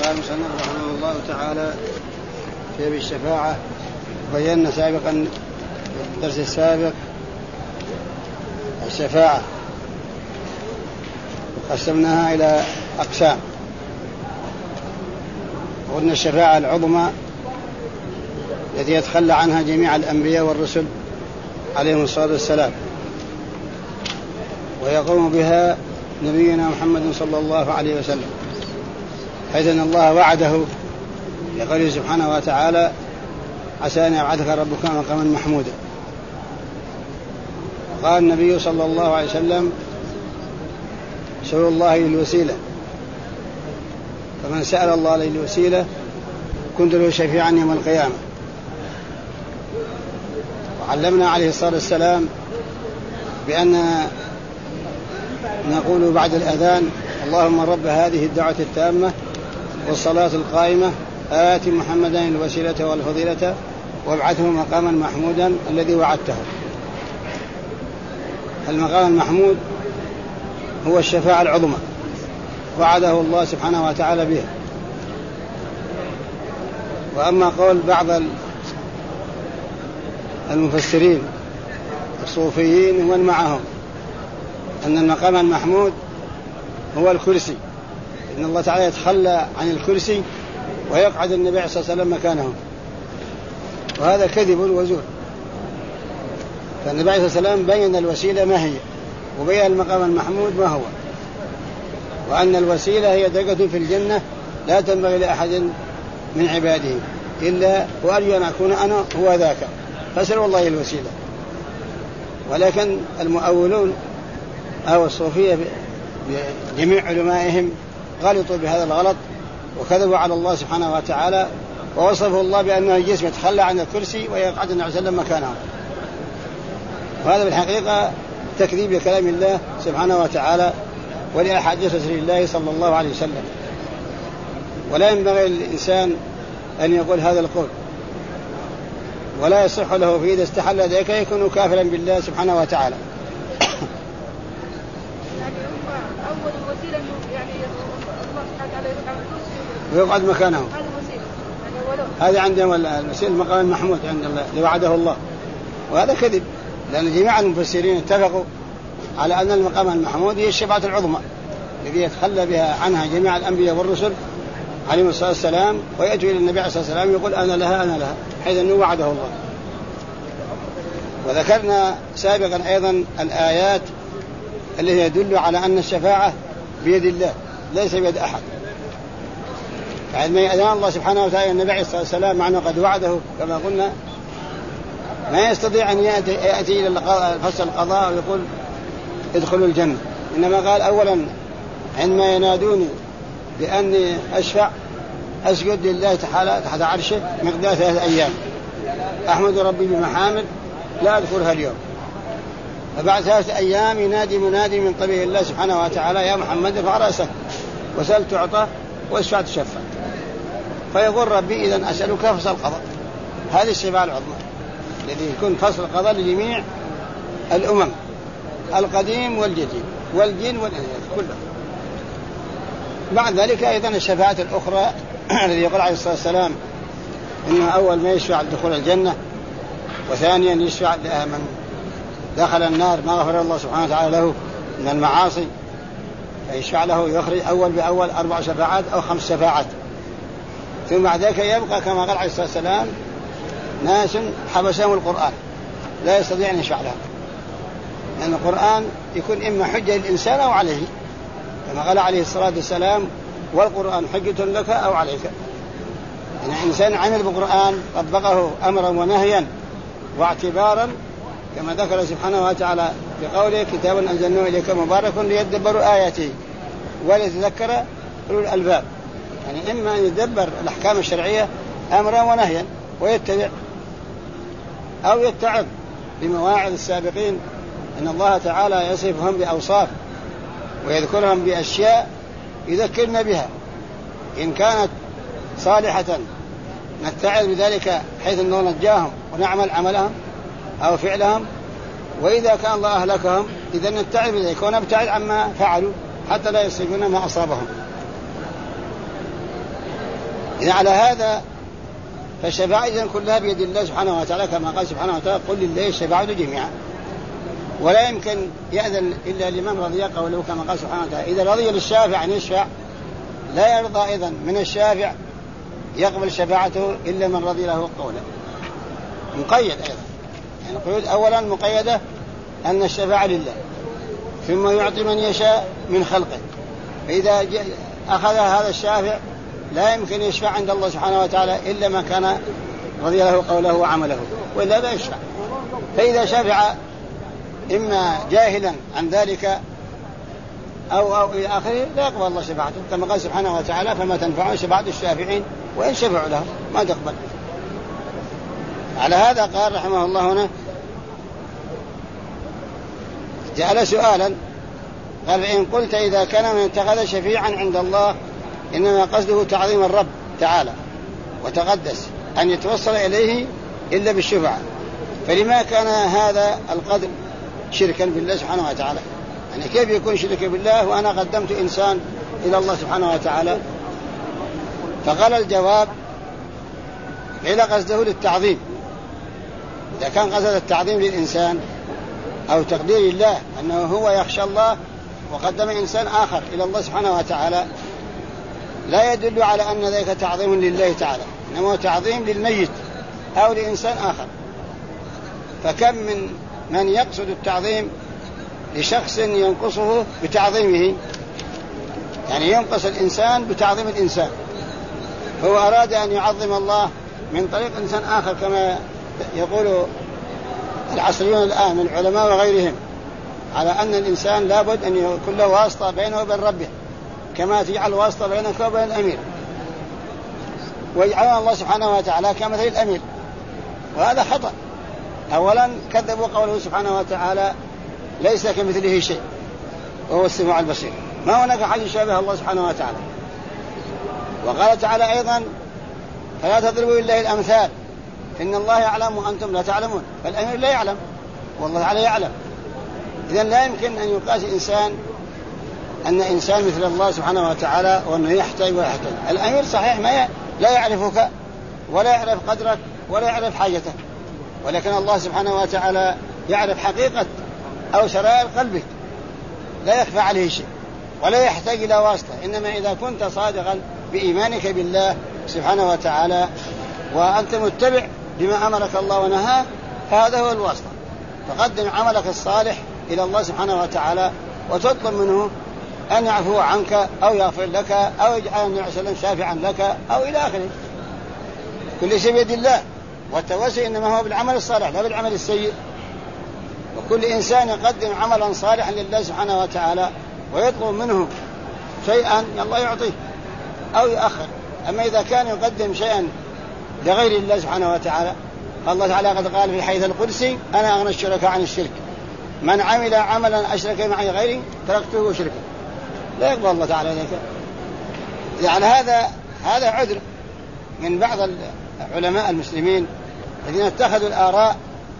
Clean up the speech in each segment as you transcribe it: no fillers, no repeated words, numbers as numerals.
قال المصنف رحمه الله تعالى في باب الشفاعة. بينا سابقا في الدرس السابق الشفاعة قسمناها إلى أقسام. قلنا الشفاعة العظمى التي يتخلى عنها جميع الأنبياء والرسل عليهم الصلاة والسلام، ويقوم بها نبينا محمد صلى الله عليه وسلم، حيث أن الله وعده لقوله سبحانه وتعالى: عسى أن يبعثك ربك مقاما محمودا. قال النبي صلى الله عليه وسلم: سأل الله الوسيلة، فمن سأل الله لي الوسيلة كنت له شفيعا يوم القيامة. وعلمنا عليه الصلاة والسلام بأننا نقول بعد الأذان: اللهم رب هذه الدعوة التامة والصلاة القائمة آت محمدا الوسيلة والفضيلة وابعثه مقاما محمودا الذي وعدته. المقام المحمود هو الشفاعة العظمى، وعده الله سبحانه وتعالى بها. وأما قول بعض المفسرين الصوفيين ومن معهم أن المقام المحمود هو الكرسي، إن الله تعالى يتخلى عن الكرسي ويقعد النبي صلى الله عليه وسلم مكانه، وهذا كذب وزور. فالنبي صلى الله عليه وسلم بين الوسيلة ما هي، وبين المقام المحمود ما هو، وأن الوسيلة هي درجة في الجنة لا تنبغي لأحد من عباده إلا وأرجو أن أكون أنا هو ذاك، فاسألوا الله الوسيلة. ولكن المؤولون أو الصوفية بجميع علمائهم غلطوا بهذا الغلط وكذبوا على الله سبحانه وتعالى، ووصفه الله بأنه الجسم يتخلى عن الكرسي ويقعد النبي صلى الله عليه وسلم مكانه. وهذا بالحقيقة تكذيب لكلام الله سبحانه وتعالى ولأحاديث رسول الله صلى الله عليه وسلم. ولا ينبغي للإنسان أن يقول هذا القول، ولا يصح له فيه إذا استحل ذلك يكون كافرا بالله سبحانه وتعالى. أول وسيلة يعني الله سبحانه وتعالى ويقعد مكانه، هذا عندهم الوسيلة المقام المحمود عند الله لوعده الله، وهذا كذب، لأن جميع المفسرين اتفقوا على أن المقام المحمود هي الشفاعة العظمى التي يتخلى بها عنها جميع الأنبياء والرسل عليهم الصلاة والسلام، ويأتي إلى النبي عليه الصلاة والسلام يقول: أنا لها أنا لها، حيث أنه وعده الله. وذكرنا سابقا أيضا الآيات التي يدل على أن الشفاعة بيد الله ليس بيد أحد. فعندما يأذن الله سبحانه وتعالى النبي عليه الصلاة والسلام معنى قد وعده كما قلنا، ما يستطيع أن يأتي إلى فصل القضاء ويقول ادخلوا الجنة، إنما قال أولا عندما ينادوني بأني أشفع أسجد لله تعالى تحت عرشه مقدار 3 أيام، أحمد ربي بمحامد لا أذكرها اليوم. فبعد 3 أيام ينادي منادي من قبيل الله سبحانه وتعالى: يا محمد ارفع رأسك وسل تعطى واشفع تشفع. فيقول: ربي إذن أسألك فصل القضاء. هذه الشفاعة العظمى الذي يكون فصل القضاء لجميع الأمم القديم والجديد والجن والإنس كلهم. بعد ذلك أيضا الشفاعة الأخرى الذي يقول عليه الصلاة والسلام إنه أول ما يشفع دخول الجنة، وثانيا يشفع من دخل النار ما غفر الله سبحانه وتعالى له من المعاصي، فيشفع له يخرج أول بأول 4 شفاعات أو 5 شفاعات. ثم بعد ذلك يبقى كما قال عليه الصلاة والسلام ناس حبسهم القرآن لا يستطيع أن يشفع لهم، لأن القرآن يكون إما حجة للإنسان أو عليه، كما قال عليه الصلاة والسلام: والقرآن حجة لك أو عليك. يعني الإنسان عمل بالقرآن طبقه أمرا ونهيا واعتبارا، كما ذكر سبحانه وتعالى بقوله: كتاب أنزلناه إليك مبارك ليدبروا آياته وليتذكر أولو الألباب. يعني إما أن يدبر الأحكام الشرعية أمرا ونهيا ويتبع، أو يتعظ بمواعظ السابقين أن الله تعالى يصفهم بأوصاف ويذكرهم بأشياء يذكرنا بها، إن كانت صالحة نتعظ بذلك حيث أنه نجاهم ونعمل عملهم أو فعلهم، وإذا كان الله أهلكهم إذا نتعظ بذلك ونبتعد عما فعلوا حتى لا يصيبون ما أصابهم. إذا على هذا فالشفاعة إذن كلها بيد الله سبحانه وتعالى، كما قال سبحانه وتعالى قل لله الشفاعة جميعا، ولا يمكن يأذن إلا لمن رضي قوله، كما قال سبحانه وتعالى إذا رضي للشافع أن يشفع لا يرضى أيضا من الشافع يقبل شفاعته إلا من رضي له قوله. مقيد أيضا، يعني القيود أولا مقيدة أن الشفاعة لله، ثم يعطي من يشاء من خلقه، فإذا أخذ هذا الشافع لا يمكن يشفع عند الله سبحانه وتعالى إلا ما كان رضي له قوله وعمله، وإلا لا يشفع. فإذا شفع إما جاهلا عن ذلك أو إلى آخره لا يقبل الله شفاعته، كما قال سبحانه وتعالى فما تنفعهم شفاعة الشافعين وإن شفعوا له ما تقبل. على هذا قال رحمه الله هنا جعل سؤالا، قال إن قلت إذا كان من اتخذ شفيعا عند الله إنما قصده تعظيم الرب تعالى وتقدس أن يتوصل إليه إلا بالشفعة، فلما كان هذا القدر شركا بالله سبحانه وتعالى؟ يعني كيف يكون شركا بالله وأنا قدمت إنسان إلى الله سبحانه وتعالى؟ فقال الجواب إلى قصده للتعظيم. إذا كان قصد التعظيم للإنسان أو تقدير الله أنه هو يخشى الله وقدم إنسان آخر إلى الله سبحانه وتعالى لا يدل على أن ذلك تعظيم لله تعالى، إنما هو تعظيم للميت أو لإنسان آخر. فكم من يقصد التعظيم لشخص ينقصه بتعظيمه، يعني ينقص الإنسان بتعظيم الإنسان، هو أراد أن يعظم الله من طريق إنسان آخر، كما يقول العصريون الآن من العلماء وغيرهم على أن الإنسان لابد أن يكون له واسطة بينه وبين ربه، كما تجعل واسطة بينك وبين الأمير، ويجعلون الله سبحانه وتعالى كمثل الأمير، وهذا خطأ. أولا كذبوا قوله سبحانه وتعالى ليس كمثله شيء وهو السميع البصير، ما هناك حد يشابه الله سبحانه وتعالى. وقال تعالى أيضا فلا تضربوا لله الأمثال إن الله يعلم وأنتم لا تعلمون، فالأمير لا يعلم والله تعالى يعلم. إذن لا يمكن أن يقاس أن إنسان مثل الله سبحانه وتعالى وأنه يحتاج ويحتاج. الأمير صحيح لا يعرفك ولا يعرف قدرك ولا يعرف حاجتك، ولكن الله سبحانه وتعالى يعرف حقيقة أو سرائر قلبك، لا يخفى عليه شيء ولا يحتاج إلى واسطة. إنما إذا كنت صادقا بإيمانك بالله سبحانه وتعالى وأنت متبع بما أمرك الله ونهاه فهذا هو الواسطة، فقدم عملك الصالح إلى الله سبحانه وتعالى وتطلب منه أن يعفو عنك أو يغفر لك أو يجعل النبي صلى الله عليه وسلم شافعا لك أو إلى آخره. كل شيء بيد الله، والتوسل إنما هو بالعمل الصالح لا بالعمل السيء. وكل إنسان يقدم عملا صالحا لله سبحانه وتعالى ويطلب منه شيئا الله يعطيه أو يؤخر. أما إذا كان يقدم شيئا لغير الله سبحانه وتعالى، الله تعالى قد قال في الحديث القدسي أنا أغنى الشركاء عن الشرك، من عمل عملا أشرك معي غيري تركته وشركه، لا يقبل الله تعالى ذلك. يعني هذا عذر من بعض علماء المسلمين الذين اتخذوا الآراء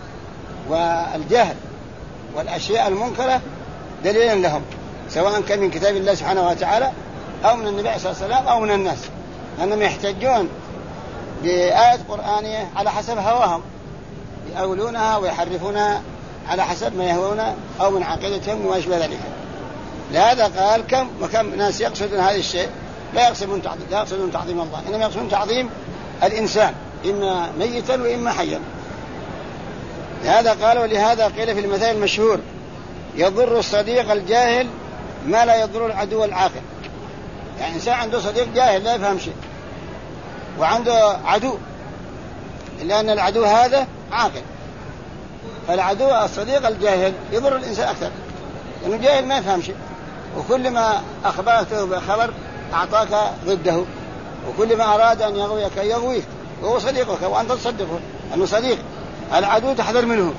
والجهل والأشياء المنكرة دليلا لهم، سواء كان من كتاب الله سبحانه وتعالى أو من النبي صلى الله عليه وسلم أو من الناس، أنهم يحتجون بآية قرآنية على حسب هواهم، يأولونها ويحرفونها على حسب ما يهوون أو من عقيدتهم وما أشبه ذلك. لهذا قال كم وكم ناس يقصدون هذا الشيء لا يقصدون تعظيم الله، إنما يقصدون تعظيم الإنسان إما ميتا وإما حيا. لهذا قال ولهذا قيل في المثال المشهور يضر الصديق الجاهل ما لا يضر العدو العاقل. يعني إنسان عنده صديق جاهل لا يفهم شيء وعنده عدو، إلا أن العدو هذا عاقل، فالعدو الصديق الجاهل يضر الإنسان أكثر لأنه جاهل ما يفهم شيء، وكل ما أخبرته بخبر أعطاك ضده، وكل ما أراد أن يغويك يغويك، وهو صديقك وأنت تصدقه أنه صديق. العدو تحذر منه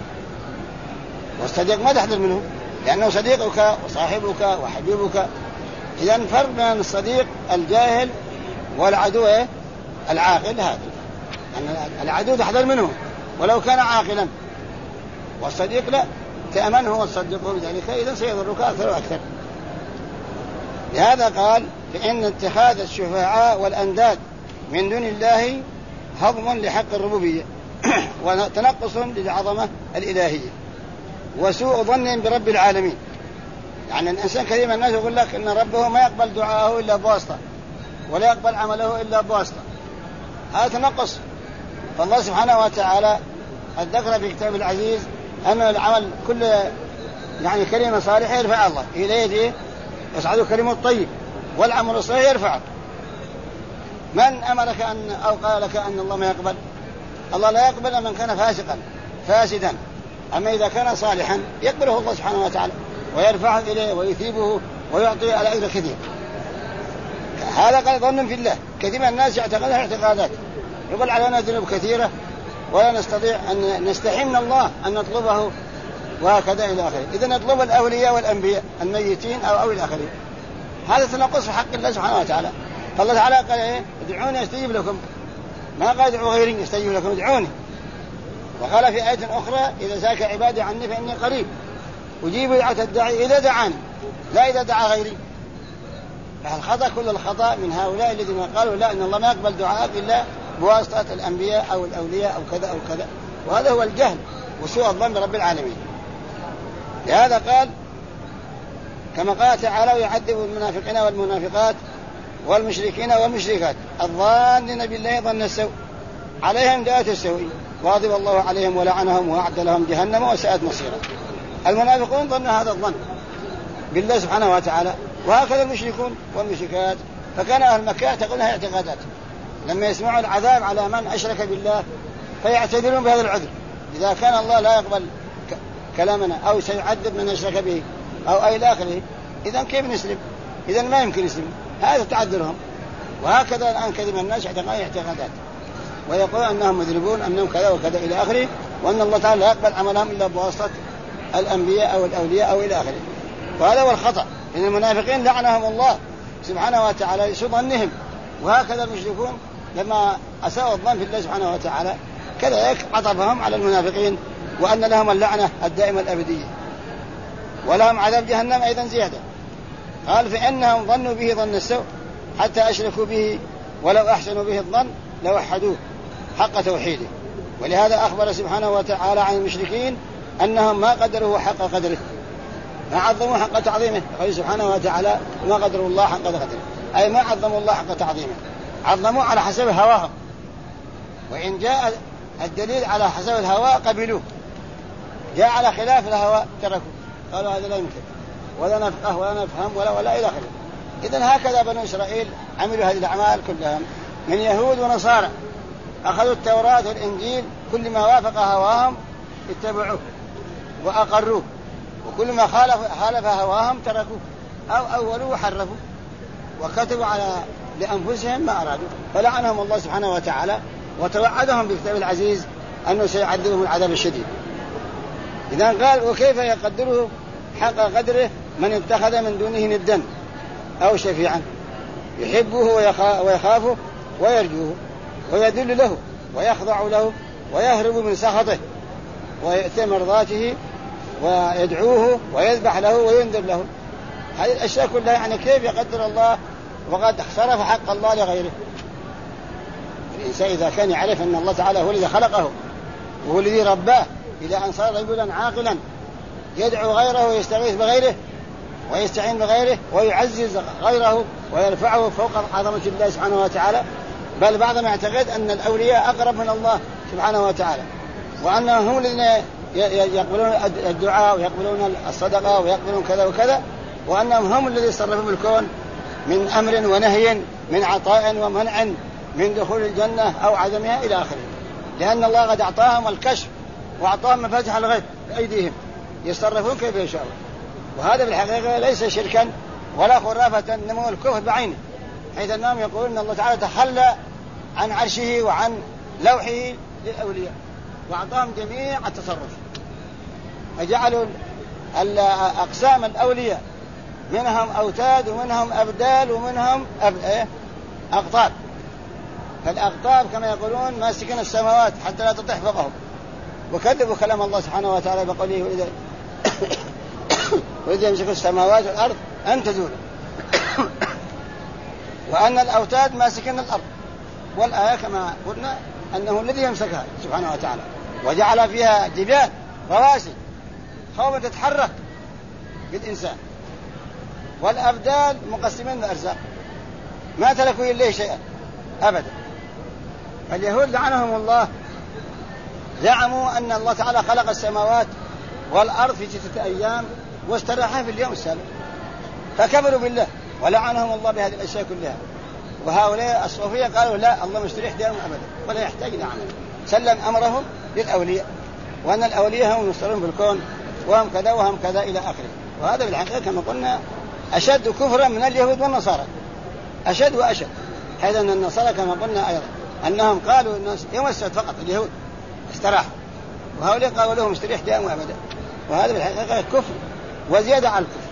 والصديق ما تحذر منه لأنه صديقك وصاحبك وحبيبك. إذن فرق بين الصديق الجاهل والعدو العاقل هذا، أن العدو تحذر منه ولو كان عاقلا، والصديق لا تأمنه وتصدقه بذلك، إذن سيضرك أكثر وأكثر. لهذا قال فإن اتخاذ الشفعاء والأنداد من دون الله هضم لحق الربوبية وتنقص للعظمة الإلهية وسوء ظن برب العالمين. يعني الإنسان كثير من الناس يقول لك إن ربه ما يقبل دعاءه إلا بواسطة ولا يقبل عمله إلا بواسطة، هذا تنقص. فالله سبحانه وتعالى قد ذكر في كتاب العزيز أن العمل كل يعني كلمة صالحة يرفع الله إلى يده يصعد كلمة الطيب والعمل الصالح يرفعه. من أمرك أو قال لك أن الله ما يقبل؟ الله لا يقبل من كان فاسقا فاسدا، أما إذا كان صالحا يقبله الله سبحانه وتعالى ويرفعه إليه ويثيبه ويعطيه على أجر كثير. هذا قال ظن في الله. كثير من الناس يعتقدها اعتقادات، يقول علينا ذنوب كثيرة ولا نستطيع أن نستحي من الله أن نطلبه وهكذا إلى آخره. إذا نطلب الأولياء والأنبياء الميتين أو الآخرين، هذا تنقص في حق الله سبحانه وتعالى. فالله تعالى قال إيه؟ ادعوني أستجيب لكم، ما قال ادعوا غيري أستجيب لكم، ادعوني. وقال في آية أخرى إذا سألك عبادي عني فإني قريب أجيب دعوة الداعي إذا دعاني لا إذا دعا غيري. الخطأ كل الخطأ من هؤلاء الذين قالوا لا إن الله ما يقبل دعاء إلا بواسطة الأنبياء أو الأولياء أو كذا أو كذا، وهذا هو الجهل وسوء الظن برب العالمين. لهذا قال كما قال تعالى ويعذب المنافقين والمنافقات والمشركين والمشركات الظانين بالله ظن السوء عليهم دائرة السوء وغضب الله عليهم ولعنهم وأعد لهم جهنم وساءت مصيرا. المنافقون ظنوا هذا الظن بالله سبحانه وتعالى، وهكذا المشركون والمشركات. فكان أهل مكة يعتقدونها اعتقادات، لما يسمعوا العذاب على من أشرك بالله فيعتذرون بهذا العذر. إذا كان الله لا يقبل كلامنا أو سيعذب من أشرك به أو أي آخره، إذن كيف نسلم؟ إذن ما يمكن نسلم، هذا تعذرهم. وهكذا الآن كثير من الناس يعتقدون اعتقادات ويقول أنهم مذنبون أنهم كذا وكذا إلى آخره، وأن الله تعالى لا يقبل عملهم إلا بواسطة الأنبياء أو الأولياء أو إلى آخره. وهذا هو الخطأ، إن المنافقين لعنهم الله سبحانه وتعالى لسوء ظنهم، وهكذا المشركون لما أساءوا الظن في الله سبحانه وتعالى كذلك عطفهم على المنافقين وأن لهم اللعنة الدائمة الأبدية ولهم عذاب جهنم أيضا زيادة. قال فإنهم ظنوا به ظن السوء حتى أشركوا به ولو أحسنوا به الظن لوحدوه حق توحيده. ولهذا أخبر سبحانه وتعالى عن المشركين أنهم ما قدروا حق قدره، ما عظموا حق تعظيمه. قال سبحانه وتعالى ما قدروا الله حق قدره، أي ما عظموا الله حق تعظيمه، عظموا على حسب هواهم، وإن جاء الدليل على حسب الهواء قبلوه، جاء على خلاف الهواء تركوا، قالوا هذا لا يمكن ولا نفقه ولا نفهم ولا إلى آخره. إذن هكذا بنو إسرائيل عملوا هذه الأعمال كلها من يهود ونصارى، أخذوا التوراة والإنجيل كل ما وافق هواهم اتبعوه وأقروه، وكل ما خالف هواهم تركوه أو أولوا وحرفوا وكتبوا على لأنفسهم ما أرادوا، فلعنهم الله سبحانه وتعالى وتوعدهم بكتاب العزيز أنه سيعذبهم العذاب الشديد. إذن قال وكيف يقدره حق قدره من اتخذ من دونه ندا أو شفيعا يحبه ويخافه ويرجوه ويذل له ويخضع له ويهرب من سخطه ويأتي مرضاته ويدعوه ويذبح له وينذر له. هذه الأشياء كلها يعني كيف يقدر الله وقد صرف حق الله لغيره. الإنسان إذا كان يعرف أن الله تعالى هو الذي خلقه وهو الذي رباه إلى أن صار رجلا عاقلا يدعو غيره ويستغيث بغيره ويستعين بغيره ويعزز غيره ويرفعه فوق عظمة الله سبحانه وتعالى، بل بعضهم يعتقد أن الأولياء أقرب من الله سبحانه وتعالى، وأنهم هم الذين يقبلون الدعاء ويقبلون الصدقة ويقبلون كذا وكذا، وأنهم هم الذين يصرفون الكون من أمر ونهي، من عطاء ومنع، من دخول الجنة أو عدمها إلى آخره، لأن الله قد أعطاهم الكشف وأعطاهم مفاتيح الغيب بأيديهم يصرفون كيف يشاءون. وهذا بالحقيقة ليس شركا ولا خرافة، إنما الكفر بعينه، حيث أنهم يقولون أن الله تعالى تخلى عن عرشه وعن لوحه للأولياء وأعطاهم جميع التصرف، فجعلوا أقسام الأولياء منهم أوتاد ومنهم أبدال ومنهم أقطاب. فالأقطاب كما يقولون ماسكين السماوات حتى لا تطيح فوقهم، وكذبوا كلام الله سبحانه وتعالى بقوله وإذا يمسك السماوات والأرض أن تزول، وأن الأوتاد ماسكين الأرض والآية كما قلنا أنه الذي يمسكها سبحانه وتعالى، وجعل فيها جبال رواسي خوفا تتحرك بالإنسان، والأبدال مقسمين الأرزاق ما تركوا إليه شيئا أبدا. اليهود لعنهم الله زعموا أن الله تعالى خلق السماوات والأرض في 6 أيام واستراحها في اليوم السابع، فكفروا بالله ولعنهم الله بهذه الأشياء كلها. وهؤلاء الصوفية قالوا لا، الله مستريح دائما أبدا ولا يحتاج إلى عمل، سلم أمره للأولياء، وأن الأولياء هم المسترون في الكون وهم كذا وهم كذا إلى آخره. وهذا بالحقيقة كما قلنا أشد كفرا من اليهود والنصارى، أشد وأشد، حيث أن النصارى كما قلنا أيضا أنهم قالوا يوم السبت فقط، اليهود استراحوا، وهؤلاء قالوا لهم مستريح دائما أبدا. وهذا بالحقيقة كفر وزيادة على الكفر.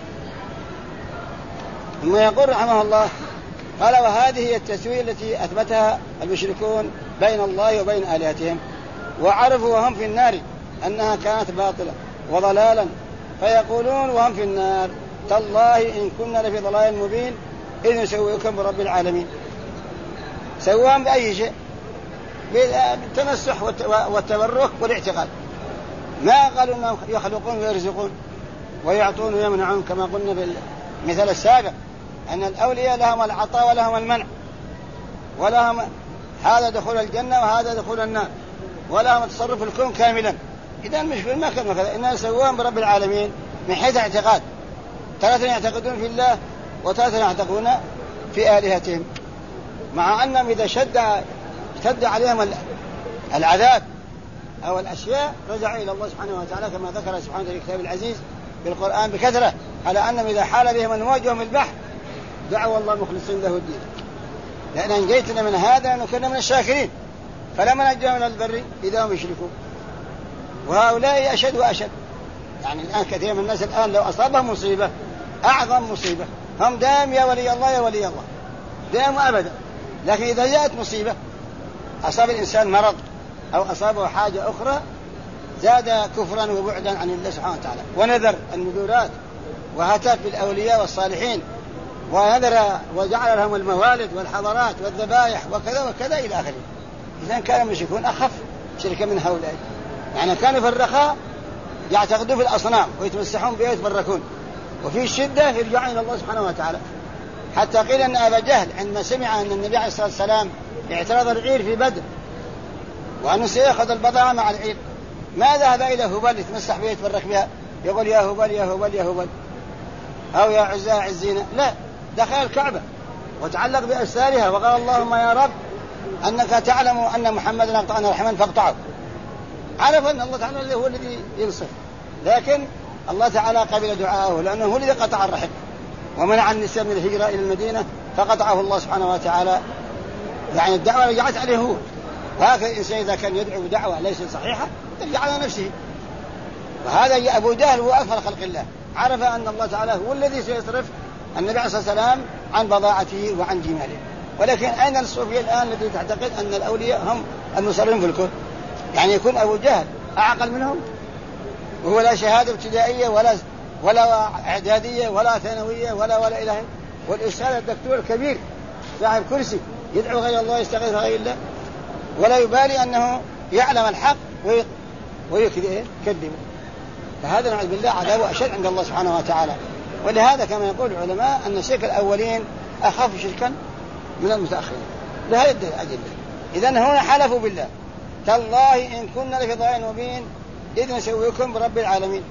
ثم يقول رحمه الله قال وهذه هي التسوية التي أثبتها المشركون بين الله وبين آلهتهم، وعرفوا وهم في النار أنها كانت باطلة وضلالا، فيقولون وهم في النار تالله إن كنا لفي ضلال مبين إذ نسويكم برب العالمين. سواهم بأي شيء؟ بالتنسح والتبرك والاعتقاد. ما قالوا أنهم يخلقون ويرزقون ويعطون ويمنعون كما قلنا في المثال السابق أن الأولياء لهم العطاء ولهم المنع، ولهم هذا دخول الجنة وهذا دخول النار، ولهم تصرف الكون كاملا. إذا مش في المكان وكذا، إننا سواهم برب العالمين من حيث اعتقاد، ثلاثة يعتقدون في الله وثلاثة يعتقدون في آلهتهم، مع أنهم إذا اشتد عليهم العذاب أو الأشياء رجعوا إلى الله سبحانه وتعالى كما ذكر سبحانه في الكتاب العزيز بالقرآن بكثرة، على أنهم إذا حال بهم الموج وهم البحر دعوا الله مخلصين له الدين، لأن أنجيتنا من هذا نكون من الشاكرين، فلما نجوا من البر إذا هم يشركون. وهؤلاء أشد وأشد، يعني الآن كثير من الناس الآن لو أصابهم مصيبة أعظم مصيبة هم دائم يا ولي الله يا ولي الله دائم أبدا، لكن إذا جاءت مصيبة أصاب الإنسان مرض أو أصابه حاجة أخرى زاد كفرا وبعدا عن الله سبحانه وتعالى، ونذر النذورات وهتف بالأولياء والصالحين، ونذر وجعل لهم الموالد والحضارات والذبائح وكذا وكذا إلى آخره. إذن كانوا المشركون أخف شركة من هؤلاء، يعني كانوا في الرخاء يعتقدون في الأصنام ويتمسحون بها ويتبركون، وفي الشدة يرجعون إلى الله سبحانه وتعالى. حتى قيل أن أبا جهل عندما سمع أن النبي عليه الصلاة والسلام اعترض العير في بدر وأنه سيأخذ البضاعة مع العير، ما ذهب إلى هبل يتمسح بها يتبرك بها يقول يا هبل يا هبل يا هبل أو يا عزى عزينا، لا، دخل الكعبة وتعلق بأسارها وقال اللهم يا رب أنك تعلم أن محمدا أقطعنا رحما فاقطعه. عرف أن الله تعالى هو الذي ينصف، لكن الله تعالى قبل دعاءه لأنه هو الذي قطع الرحم ومنع النساء من الهجرة إلى المدينة فقطعه الله سبحانه وتعالى، يعني الدعوة رجعت عليه هو. وهكذا الإنسان إذا كان يدعو بدعوة ليس صحيحة يرجع على نفسه. وهذا أبو جهل هو أكثر خلق الله، عرف أن الله تعالى هو الذي سيصرف النبي عليه الصلاة والسلام عن بضاعته وعن جماله. ولكن أين الصوفية الآن التي تعتقد أن الأولياء هم المصرفين في الكون؟ يعني يكون أبو جهل أعقل منهم وهو لا شهادة ابتدائية ولا إعدادية ولا ثانوية ولا إله، والأستاذ الدكتور الكبير صاحب كرسي يدعو غير الله يستغيث غير الله ولا يبالي أنه يعلم الحق ويكذبه. فهذا نعوذ بالله عذابه أشد عند الله سبحانه وتعالى. ولهذا كما يقول العلماء أن شرك الأولين أخاف شركا من المتأخرين لهذه الأدلة. إذن هنا حلفوا بالله تالله إن كنا لفي ضلال مبين إذ نسويكم برب العالمين.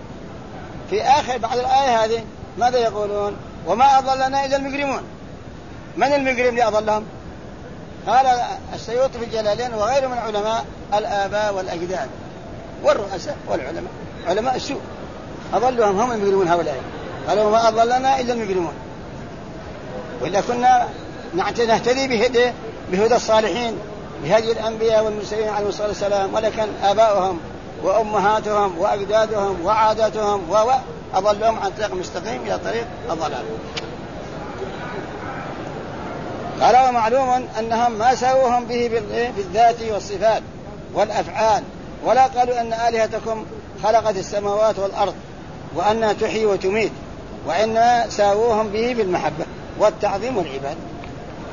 في آخر بعد الآية هذه ماذا يقولون؟ وما أضلنا إلا المجرمون. من المجرم اللي أضلهم؟ قال السيوطي في الجلالين وغيره من العلماء الآباء والأجداد والرؤساء والعلماء، علماء السوء أضلهم هم المجرمون هؤلاء. قالوا وما أضلنا إلا المجرمون، وإلا كنا نهتدي بهدى الصالحين بهدي الأنبياء والمرسلين عليهم الصلاة والسلام، ولكن آباؤهم وأمهاتهم وأجدادهم وعاداتهم أضلهم عن طريق مستقيم إلى طريق الضلال. قال ومعلوم أنهم ما ساوهم به بالذات والصفات والأفعال، ولا قالوا أن آلهتكم خلقت السماوات والأرض وأنها تحيي وتميت، وإنما ساووهم به بالمحبة والتعظيم والعبادة.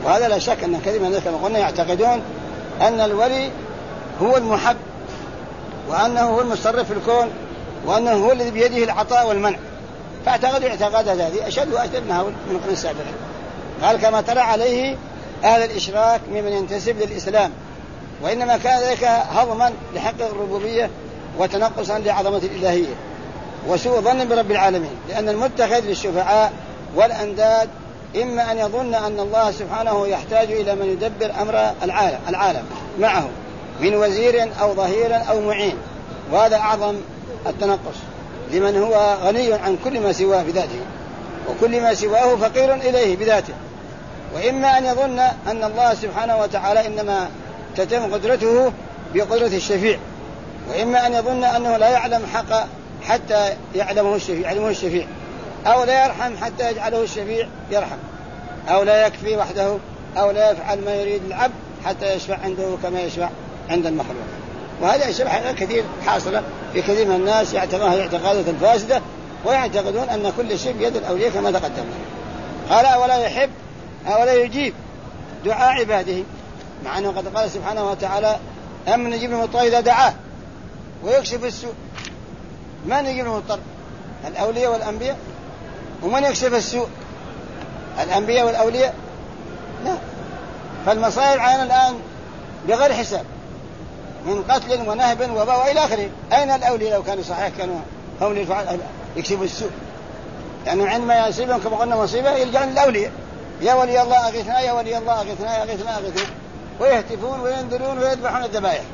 وهذا لا شك أن كثير من الناس كما قلنا يعتقدون أن الولي هو المحب، وأنه هو المتصرف في الكون، وأنه هو الذي بيده العطاء والمنع، فاعتقدوا اعتقادات هذه أشد وأشد من القرون السابقين. قال كما ترى عليه أهل الإشراك ممن ينتسب للإسلام، وإنما كان ذلك هضما لحق الربوبية وتنقصا لعظمة الإلهية وسوء ظن برب العالمين، لأن المتخذ للشفعاء والأنداد إما أن يظن أن الله سبحانه يحتاج إلى من يدبر أمر العالم معه من وزير أو ظهير أو معين، وهذا أعظم التنقص لمن هو غني عن كل ما سواه بذاته، وكل ما سواه فقير إليه بذاته. وإما أن يظن أن الله سبحانه وتعالى إنما تتم قدرته بقدرة الشفيع، وإما أن يظن أنه لا يعلم حق حتى يعلمه الشفيع، أو لا يرحم حتى يجعله الشفيع يرحم، أو لا يكفي وحده، أو لا يفعل ما يريد العبد حتى يشفع عنده كما يشفع عند المخلوق. وهذا الشبه كثير حاصلة في كثير من الناس يعتقدون اعتقادات فاسدة، ويعتقدون أن كل شيء بيد الأولياء كما تقدم. قال أولا يحب أولا يجيب دعاء عباده، مع أنه قد قال سبحانه وتعالى أمن يجيب المضطر إذا دعاه ويكشف السوء. من يجيب المضطر؟ الأولياء والأنبياء. ومن يكشف السوء؟ الأنبياء والأولياء؟ لا. فالمصائب علينا الآن بغير حساب، من قتل ونهب وباء وإلى آخره. أين الأولياء لو كانوا صحيح كانوا هم يكشفوا السوء؟ لأنه يعني عندما يصيبهم كما قلنا مصيبة يلجأون للأولياء، يا ولي الله أغثنا، يا ولي الله أغثنا، يا أغثنا أغثنا، ويهتفون وينذرون ويذبحون الذبائح.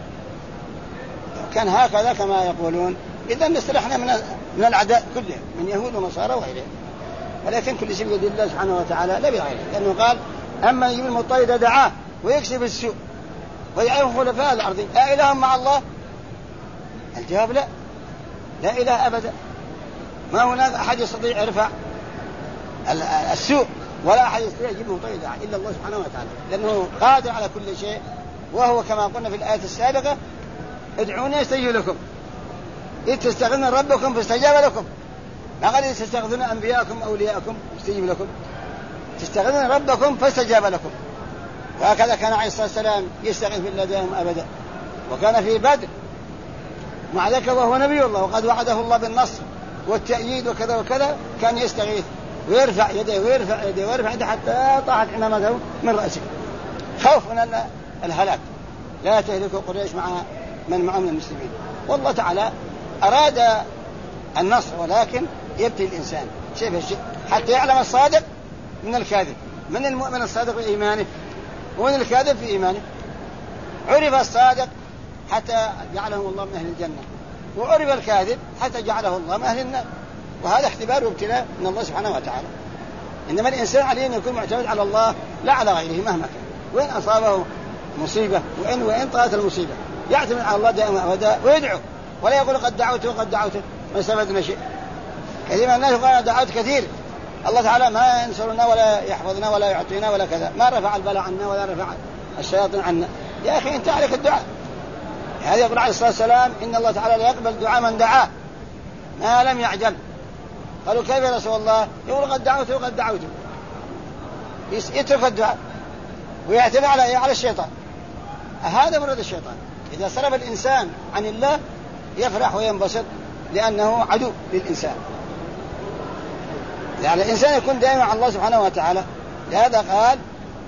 كان هكذا كما يقولون إذا استرحنا من الأعداء كلهم، من يهود ونصارى وغيرهم. ولكن كل شيء بيد الله سبحانه وتعالى لا بغيره، لأنه قال أما يجيب المضطر إذا دعاه ويكشف السوء ويجعلهم خلفاء الأرض أإله مع الله؟ الجواب لا، لا إله أبدا. ما هناك أحد يستطيع يرفع السوء، ولا أحد يستطيع يجيب المضطر إذا دعاه إلا الله سبحانه وتعالى، لأنه قادر على كل شيء. وهو كما قلنا في الآية السابقة ادعوني استجيب لكم، إذ تستغيثون ربكم فاستجاب لكم. ما قال إذ تستغيثون أنبياءكم أولياءكم استجيب لكم، تستغيثون ربكم فاستجاب لكم. وهكذا كان عليه الصلاة والسلام يستغيث بالله دائما أبدا، وكان في بدر مع ذلك وهو نبي الله وقد وعده الله بالنصر والتأييد وكذا وكذا، كان يستغيث ويرفع يديه ويرفع يديه ويرفع يديه حتى طاحت عمامته من رأسه خوف من الهلاك. لا تهلك قريش مع من معهم من المسلمين. والله تعالى أراد النصر، ولكن يبتلي الإنسان شيء بالشيء حتى يعلم الصادق من الكاذب. من المؤمن الصادق في إيمانه ومن الكاذب في إيمانه. عرف الصادق حتى جعله الله من أهل الجنة، وعرف الكاذب حتى جعله الله من أهل النار. وهذا اختبار وابتلاء من الله سبحانه وتعالى. إنما الإنسان عليه أن يكون معتمد على الله لا على غيره مهما كان، وإن أصابه مصيبة وإن طالت المصيبة يعتمد على الله دائما أبدا ويدعو، ولا يقول قد دعوته ما استفدنا شيء. كثير من الناس قال دعوت كثير، الله تعالى ما ينصرنا ولا يحفظنا ولا يعطينا ولا كذا، ما رفع البلاء عنا ولا رفع الشياطين عنا. يا أخي أنت عليك الدعاء. هذا يقول عليه الصلاة والسلام إن الله تعالى لا يقبل دعاء من دعاه ما لم يعجل. قالوا كيف يا رسول الله؟ يقول قد دعوته يترك الدعاء ويعتمد على الشيطان. هذا مرض الشيطان. إذا صرف الإنسان عن الله يفرح وينبسط لأنه عدو للإنسان. يعني الإنسان يكون دائما مع الله سبحانه وتعالى. لهذا قال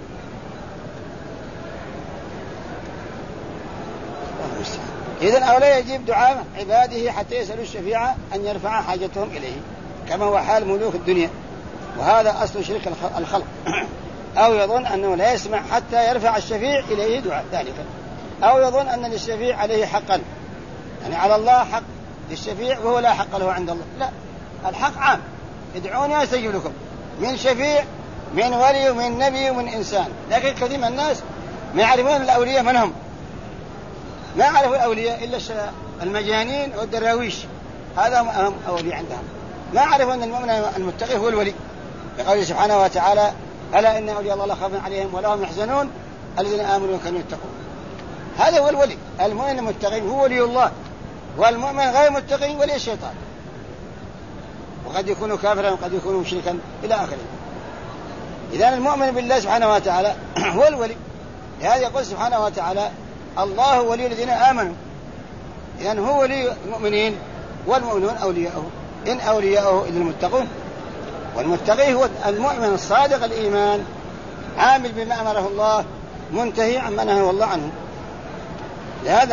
إذن أولا يجيب دعاء عباده حتى يسألوا الشفيعة أن يرفع حاجتهم إليه، كما هو حال ملوك الدنيا، وهذا أصل شرك الخلق. أو يظن أنه لا يسمع حتى يرفع الشفيع إليه دعاء ذلك، أو يظن أن للشفيع عليه حقا، يعني على الله حق للشفيع وهو لا حق له عند الله. لا، الحق عام، ادعوني أستجيب لكم، من شفيع من ولي ومن نبي ومن إنسان. لكن كثير من الناس ما يعرفون الأولياء من هم، ما يعرفوا الأولياء إلا المجانين والدراويش، هذا أهم أولياء عندهم. ما يعرفون أن المؤمن المتقي هو الولي، بقوله سبحانه وتعالى ألا إن أولياء الله لا خوف عليهم ولا هم يحزنون الذين آمنوا وكانوا يتقون. هذا هو الولي. المؤمن المتقي هو ولي الله، والمؤمن غير متقي ولي الشيطان، وقد يكون كافرا وقد يكون مشركا إلى آخره. إذن المؤمن بالله سبحانه وتعالى هو الولي. لهذا يقول سبحانه وتعالى الله ولي الذين آمنوا. إذن هو ولي المؤمنين والمؤمنون أولياءه، إن أولياءه إلا المتقون. والمتقي هو المؤمن الصادق الإيمان، عامل بما أمره الله، منتهي عما نهى الله عنه. لهذا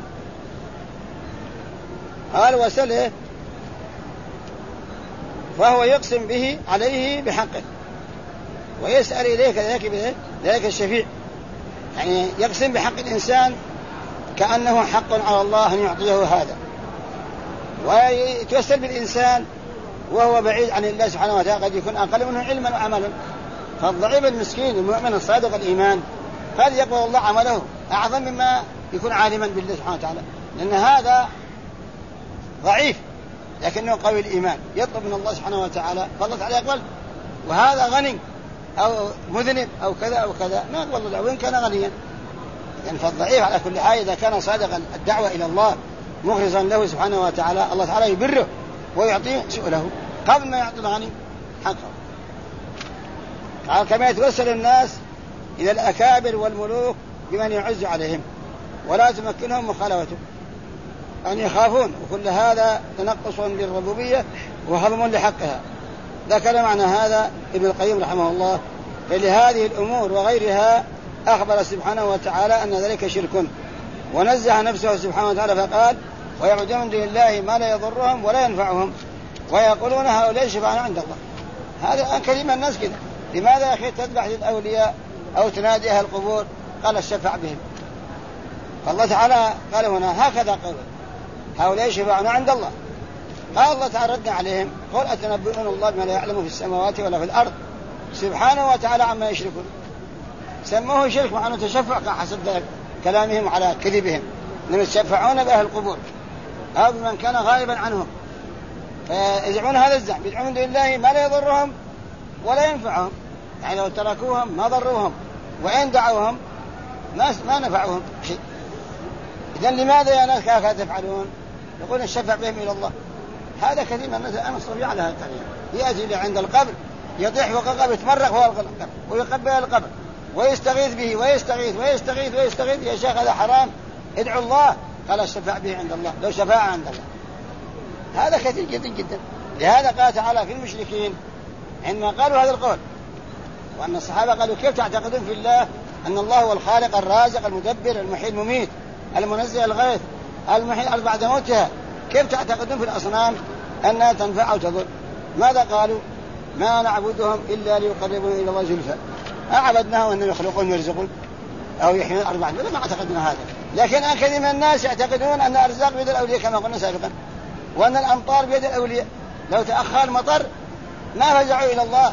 قال وسله فهو يقسم به عليه بحقه ويسأل إليك ذلك الشفيع. يعني يقسم بحق الإنسان كأنه حق على الله أن يعطيه هذا، ويتوسل بالإنسان وهو بعيد عن الله سبحانه وتعالى، قد يكون أقل منه علما وعملا. فالضعيف المسكين المؤمن الصادق الإيمان قد يقبل الله عمله أعظم مما يكون عالما بالله سبحانه وتعالى، لأن هذا ضعيف لكنه قوي الإيمان يطلب من الله سبحانه وتعالى فالله تعالى يقبل. وهذا غني أو مذنب أو كذا أو كذا ما يقبل الله وإن كان غنيا. يعني فالضعيف على كل حال إذا كان صادقا الدعوة إلى الله مخلصا له سبحانه وتعالى الله تعالى يبره ويعطيه سؤله قبل ما يعطي الغني حقه. كما يتوسل الناس إلى الأكابر والملوك بمن يعز عليهم ولا تمكنهم مخالفته، أن يخافون، وكل هذا تنقص للربوبية وهضم لحقها. ذكر معنى هذا ابن القيم رحمه الله. فلهذه الأمور وغيرها أخبر سبحانه وتعالى أن ذلك شرك، ونزه نفسه سبحانه وتعالى فقال ويعبدون من دون الله ما لا يضرهم ولا ينفعهم ويقولون هؤلاء شفعاء عند الله. هذا كلمة الناس كده. لماذا يا أخي تذبح للأولياء أو تنادي أهل القبور؟ قال الشفع بهم. فالله تعالى قال هنا هكذا قوله هؤلاء شفعاء عند الله. قال الله تعالى رد عليهم قل أتنبئون الله بما لا يعلم في السماوات ولا في الأرض سبحانه وتعالى عما يشركون. سموه شرك مع أنه تشفع حسب كلامهم على كذبهم أنهم يتشفعون بأهل القبور أو بمن كان غائبا عنهم، فيزعمون هذا الزعم، يدعون لله ما لا يضرهم ولا ينفعهم. يعني لو تركوهم ما ضروهم وإن دعوهم ما نفعوهم شيء. إذن لماذا يا ناس كيف تفعلون؟ يقول الشفع بهم إلى الله. هذا كثير من الناس أنا صبي على هذا الطريقة، يأتي عند القبر يطيح فوق القبر يتمرق فوق القبر ويقبل القبر ويستغيث به ويستغيث. يا شيخ هذا حرام، ادعوا الله. قال الشفاعة به عند الله، لو شفاعة عند الله. هذا كثير جدا جدا. لهذا قال تعالى في المشركين عندما قالوا هذا القول، وأن الصحابة قالوا كيف تعتقدون في الله أن الله هو الخالق الرازق المدبر المحيي المميت المنزل الغيث المحيي الأرض بعد موتها، كيف تعتقدون في الأصنام أنها تنفع أو تضر؟ ماذا قالوا؟ ما نعبدهم إلا ليقربون إلى الله زلفى. أعبدناهم أنهم يخلقون ويرزقون أو يحيون الأرض بعد موتها، ما اعتقدنا هذا. لكن كثير من الناس يعتقدون أن الأرزاق بيد الأولياء كما قلنا سابقا، وأن الأمطار بيد الأولياء. لو تأخر المطر ما فزعوا إلى الله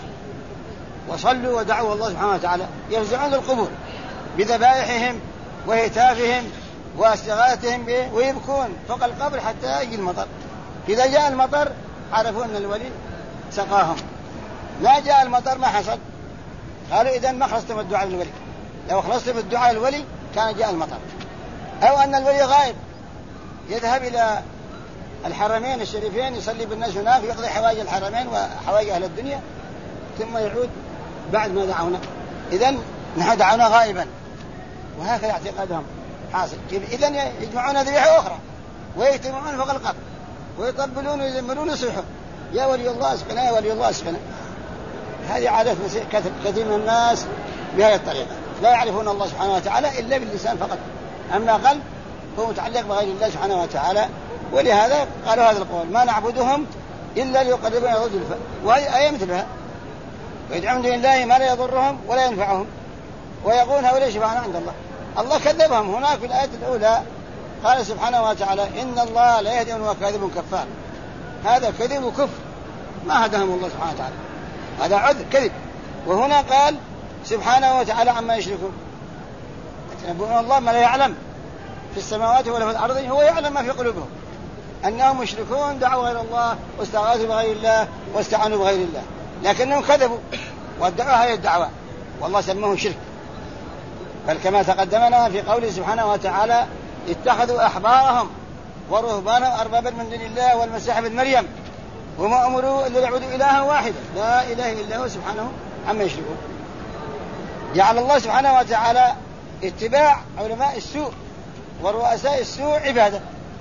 وصلوا ودعوا الله سبحانه وتعالى، يفزعون للقبور بذبائحهم وهتافهم واستغاثتهم به ويبكون فوق القبر حتى يجي المطر. إذا جاء المطر عرفوا أن الولي سقاهم، ما جاء المطر ما حصل. قالوا إذن ما خلصتم الدعاء للولي، لو خلصتم الدعاء للولي كان جاء المطر. أو أن الولي غائب يذهب إلى الحرمين الشريفين يصلي بالناس هناك ويقضي حوائج الحرمين وحوائج أهل الدنيا ثم يعود بعد ما دعونا. إذن نحن دعونا غائبا، وهكذا اعتقادهم حاصل. إذن يجمعون ذبيحة أخرى ويجتمعون فوق القبر ويطبلون ويزمرون ويصيحون يا ولي الله اسقنا يا ولي الله اسقنا. هذه عادة كثير من الناس بهذه الطريقة، لا يعرفون الله سبحانه وتعالى إلا باللسان فقط، أما قلب هو متعلق بغير الله سبحانه وتعالى. ولهذا قالوا هذا القول ما نعبدهم إلا ليقربون إلى الله زلفى. وهذه آية مثلها ويدعون دون الله ما لا يضرهم ولا ينفعهم ويقول هؤلاء شفعاء عند الله. الله كذبهم هناك في الآية الأولى، قال سبحانه وتعالى إن الله لا يهدي من هو كاذب كفار. هذا كذب وكفر، ما هداهم الله سبحانه وتعالى، هذا عذر كذب. وهنا قال سبحانه وتعالى عما يشركون، يتنبؤون الله ما لا يعلم في السماوات ولا في الأرض، هو يعلم ما في قلوبهم أنهم مشركون دعوا غير الله واستغاثوا بغير الله واستعانوا بغير الله، لكنهم كذبوا وادعوا هذه الدعوة والله سموه شرك. بل كما تقدمنا في قوله سبحانه وتعالى اتخذوا أحبارهم ورهبانهم أربابا من دون الله والمسيح ابن مريم وما أمروا إلا يعبدوا إلها واحدا لا إله إلا هو سبحانه عما يشركون. جعل الله سبحانه وتعالى اتباع علماء السوء ورؤساء السوء عبادة.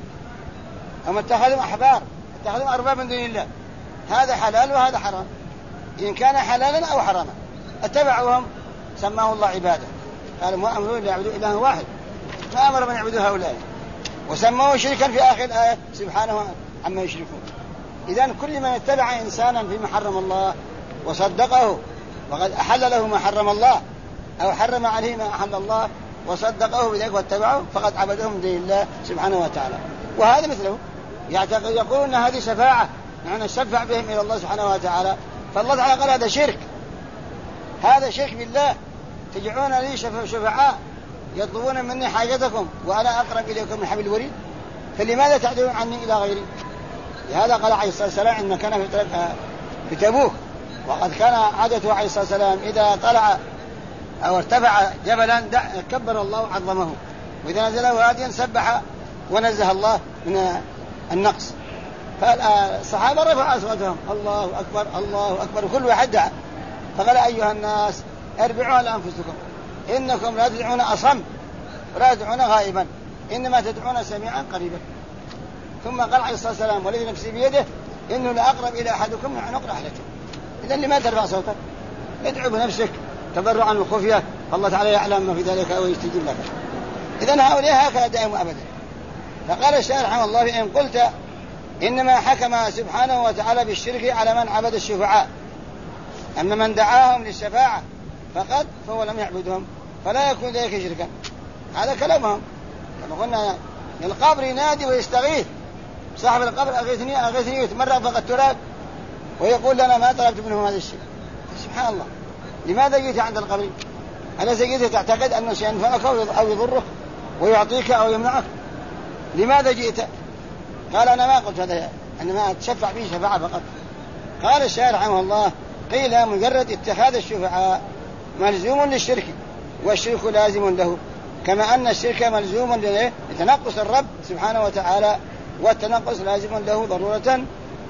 هم اتخذوا أحبار، اتخذوا أرباب من دون الله، هذا حلال وهذا حرام، إن كان حلالا أو حراما اتبعوهم، سماه الله عبادة. قال ما أمروا إلا يعبدوا إله واحد، ما أمر من يعبدوا هؤلاء، وسموه شركا في آخر الآية سبحانه عما يشركون. إذن كل من اتبع إنسانا فيما حرم الله وصدقه وقد أحل له ما حرم الله أو حرم عليه ما أحل الله وصدقه بذلك واتبعه فقد عبدهم دين الله سبحانه وتعالى. وهذا مثله يقولون هذه شفاعة، نحن نشفع بهم إلى الله سبحانه وتعالى، فالله تعالى قال هذا شرك، هذا شرك بالله. تجعون لي شفعاء يطلبون مني حاجتكم وأنا أقرب إليكم من حبل الوريد، فلماذا تعدلون عني إلى غيري؟ لهذا قال عليه الصلاة والسلام عندما كان في تبوك، وقد كان عادته عليه الصلاة والسلام إذا طلع أو ارتفع جبلا كبر الله وعظمه، وإذا نزل واديا سبح ونزه الله من النقص. فالصحابة رفعوا أصواتهم الله أكبر الله أكبر، كل واحد دعا، فقال أيها الناس اربعوا على أنفسكم، إنكم لا تدعون أصم ولا تدعون غائبا، إنما تدعون سميعا قريبا. ثم قال عليه الصلاة والسلام والذي نفسي بيده إنه لأقرب إلى أحدكم من عنق رحلته. إذن لما ترفع صوتك؟ ادعو بنفسك تضرعا وخفية، فالله تعالى يعلم ما في ذلك ويستجيب لك. إذن هؤلاء هكذا دائما أبدا. فقال الشارح رحمه الله فإن قلت إنما حكم سبحانه وتعالى بالشرك على من عبد الشفعاء، أما من دعاهم للشفاعة فقد فهو لم يعبدهم فلا يكون ذلك شركا. هذا كلامهم. كما قلنا القبر ينادي ويستغيث، صاحب القبر أغيثني أغيثني، يتمرغ فوق التراب ويقول لنا ما طلبت منهم هذا الشيء. سبحان الله، لماذا جئت عند القبر؟ أليس جئت تعتقد أنه سينفعك أو يضرك ويعطيك أو يمنعك؟ لماذا جئت؟ قال أنا ما قلت هذا، أنما أتشفع به شفاعة فقط. قال الشاعر رحمه الله قيل مجرد اتخاذ الشفعاء ملزوم للشرك، والشرك لازم له، كما أن الشرك ملزوم لتنقص الرب سبحانه وتعالى، والتنقص لازم له ضرورة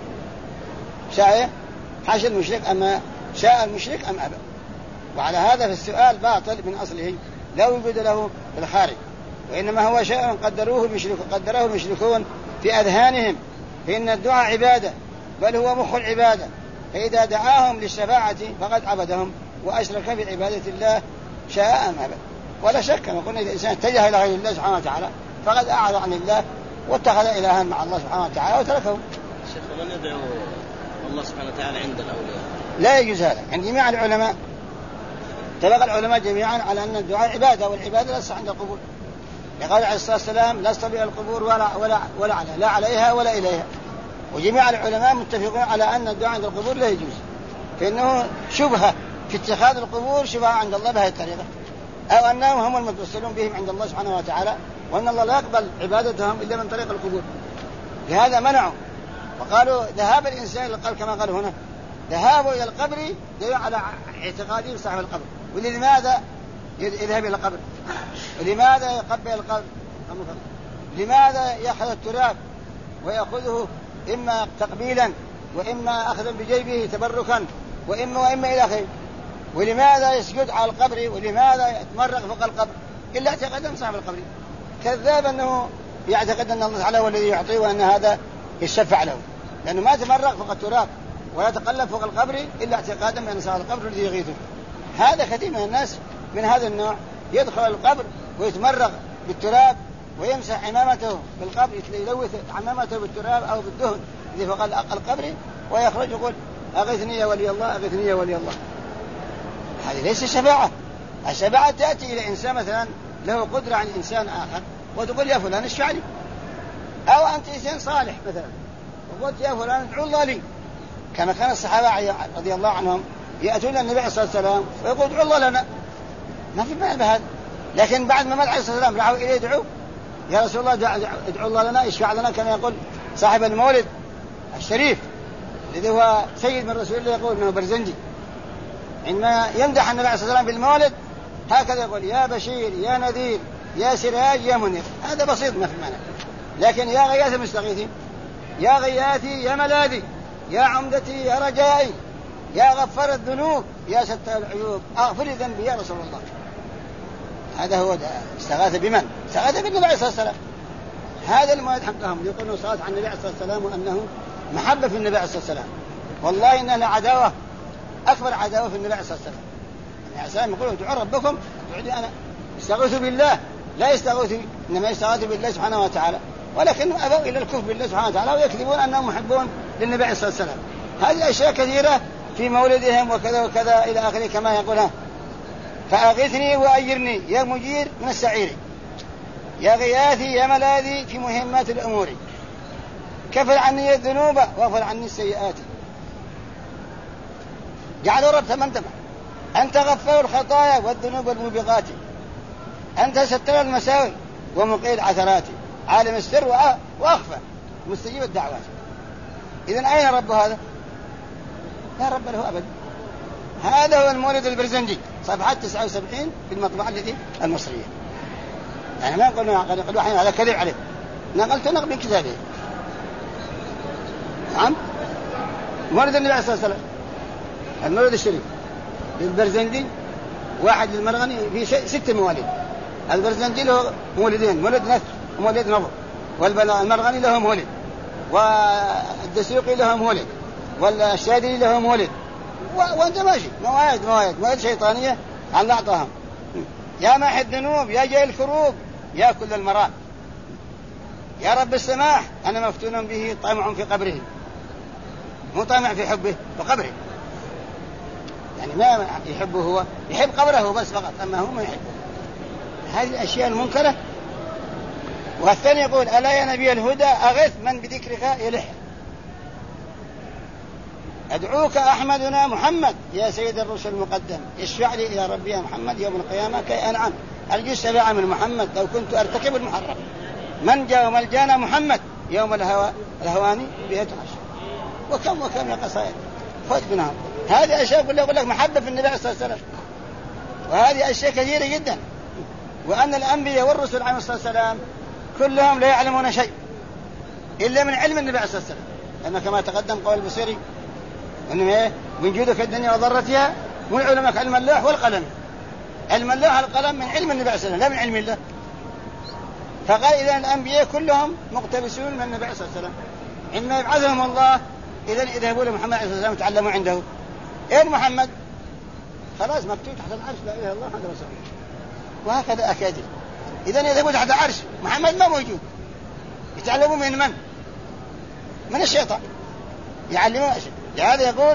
شاء حاشا المشرك أما شاء المشرك أم أبى. وعلى هذا فالسؤال باطل من أصله لا وجود له في الخارج، وإنما هو شيء قدره المشركون في أذهانهم، فإن الدعاء عبادة بل هو مخ العبادة، فإذا دعاهم للشفاعة فقد عبدهم وأشرك بعبادة الله شاء أم أبى. ولا شك كما قلنا إذا الإنسان اتجه إلى غير الله سبحانه وتعالى فقد أعرض عن الله واتخذ إلها مع الله سبحانه وتعالى وتركه. الشيخ من يدعو الله سبحانه وتعالى عند الأولياء؟ لا يجوز هذا عند جميع العلماء. اتفق العلماء جميعا على أن الدعاء عبادة، والعبادة ليس عند القبور. قال عليه الصلاة والسلام لا تصلي القبور لا عليها ولا إليها. وجميع العلماء متفقون على أن الدعاء عند القبور لا يجوز، فإنه شبهة في اتخاذ القبور شبهة عند الله بهذه الطريقة، أو أنهم هم المتصلون بهم عند الله سبحانه وتعالى، وأن الله لا يقبل عبادتهم إلا من طريق القبور. لهذا منعوا وقالوا ذهاب الإنسان إلى القبر كما قالوا هنا، ذهابه إلى القبر دليل على اعتقاده صاحب القبر. ولماذا يذهب إلى القبر؟ ولماذا يقبل القبر؟ لماذا يأخذ التراب ويأخذه إما تقبيلا وإما أخذا بجيبه تبركا وإما إلى آخره؟ ولماذا يسجد على القبر؟ ولماذا يتمرغ فوق القبر؟ إلا اعتقاد صاحب القبر كذاب أنه يعتقد أن الله تعالى هو الذي يعطيه وأن هذا يشفع له، لأنه ما تمرغ فوق التراب ولا تقلب فوق القبر إلا اعتقادا بأن صاحب القبر الذي يغيثه. هذا كثير من الناس من هذا النوع يدخل القبر ويتمرغ بالتراب ويمسح عمامته بالقبر، يلوث عمامته بالتراب أو بالدهن الذي فوق القبر، ويخرج يقول أغثني يا ولي الله أغثني يا ولي الله. هذه ليس شفاعة. الشفاعة تأتي إلى إنسان مثلا له قدرة عن إنسان آخر وتقول يا فلان اشفع لي، أو أنت إنسان صالح مثلا وقلت يا فلان ادعو الله لي، كما كان الصحابة رضي الله عنهم يأتون النبي عليه الصلاة والسلام ويقول ادعو الله لنا، ما في معنى بهذا. لكن بعد ما مات عليه الصلاة والسلام راحوا إليه يدعو يا رسول الله ادعو الله لنا اشفع لنا، كما يقول صاحب المولد الشريف الذي هو سيد من رسول الله يقول انه برزنجي، عندما يمدح النبي عليه الصلاة والسلام بالمولد هكذا يقول يا بشير يا نذير يا سراج يا منير. هذا بسيط ما في معنى. لكن يا غياث المستغيثين، يا غياثي يا ملاذي يا عمدتي يا رجائي يا غفر الذنوب يا ستر العيوب اغفر لي ذنبي يا رسول الله. هذا هو استغاث بمن؟ استغاث بالنبي عليه الصلاة والسلام. هذا المراد حقهم يقولون صلاة على النبي عليه الصلاة والسلام وأنه محبة في النبي عليه الصلاة والسلام. والله إنها لعداوة، أكبر عداوة في النبي عليه الصلاة والسلام. النبي عليه يقولون ادعوا ربكم ادعوني أنا. استغيثوا بالله، لا يستغيثوا، إنما يستغيثوا بالله سبحانه وتعالى، ولكنهم أبوا إلى الكفر بالله سبحانه وتعالى ويكذبون أنهم محبون للنبي عليه الصلاة والسلام. هذه أشياء كثيرة في مولدهم وكذا وكذا إلى آخره كما يقولها. فأغثني وأجرني يا مجير من السعير، يا غياثي يا ملاذي في مهمات الأمور، كفر عني الذنوب واغفر عني السيئات. جعلوا رب ثمن أنت غفار الخطايا والذنوب والموبقات، أنت ستر المساوي ومقيل العثرات، عالم السر وأخفى مستجيب الدعوات. إذن أين رب هذا؟ لا رب له أبدا. هذا هو المولد البرزنجي صفحة 79 في المطبعة التي المصرية. يعني ما قالوا حين هذا كذب عليه، نقلت نقل من كتابه. نعم مولد النبي عليه الصلاة والسلام المولد الشريف للبرزنجي، واحد للمرغني في 6 مواليد. البرزنجي له مولدين، مولد نثر ومولد نظر، والمرغني له مولد، والدسوقي له مولد، والشادري له مولد، وانت ماشي مواد شيطانية الله أعطاهم. يا ماحي الذنوب يا جاي الكروب يا كل المرام، يا رب السماح أنا مفتون به طامع في قبره، مو طامع في حبه وقبره، يعني ما يحبه هو، يحب قبره بس فقط، أما هو ما يحبه. هذه الأشياء المنكرة. والثاني يقول ألا يا نبي الهدى أغث من بذكرك يلح، أدعوك أحمدنا محمد يا سيد الرسل المقدم، اشفع لي إلى ربي يا محمد يوم القيامة كي أنعم أرجو الشفاعة من محمد لو كنت أرتكب المحرم، من جاء وملجانا محمد يوم الهواني بيت عشر. وكم يا قصائد خذ منها. هذه أشياء يقول لك محبة في النبي صلى الله عليه وسلم، وهذه أشياء كثيرة جدا. وأن الأنبياء والرسل عليه الصلاة والسلام كلهم لا يعلمون شيء إلا من علم النبي عليه الصلاة والسلام، لأن كما تقدم قول البصيري إنه من جودك الدنيا وضرتها من علمك علم الله والقلم. علم الله والقلم من علم النبي عليه الصلاة والسلام لا من علم الله. فقال إذن الأنبياء كلهم مقتبسون من النبي عليه الصلاة والسلام، إما يبعثهم الله إذن يذهبوا لمحمد عليه الصلاة والسلام وتعلموا عنده. إيه محمد؟ خلاص مكتوب تحت العرش لا إله إلا الله محمد رسول الله، وهكذا أكادر. إذن يذهبوا تحت العرش محمد ما موجود، يتعلموا من من؟ من الشيطان يعلموا أشياء. لهذا يقول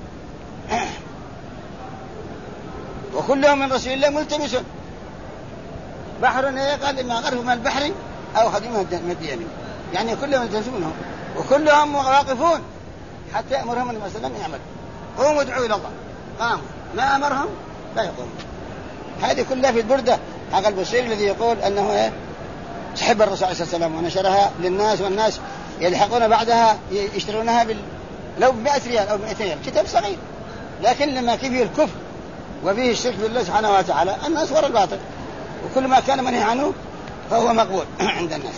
وكلهم من رسول الله ملتمسون بحر قال إما غرف من البحر أو خديم من اليمين، يعني كلهم ملتمسونهم وكلهم واقفون حتى يأمرهم النبي صلى الله عليه وسلم يعمل. قوموا ادعوا إلى الله، قاموا ما أمرهم لا يقومون. هذه كلها في البردة حق البصير الذي يقول أنه تحب الرسول عليه الصلاة والسلام ونشرها للناس، والناس يلحقون بعدها يشترونها لو ب100 ريال أو ب200 ريال، كتاب صغير، لكن لما فيه الكفر وفيه الشرك بالله سبحانه وتعالى الناس وراء الباطل، وكل ما كان منهي عنه فهو مقبول عند الناس.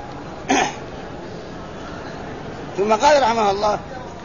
ثم قال رحمه الله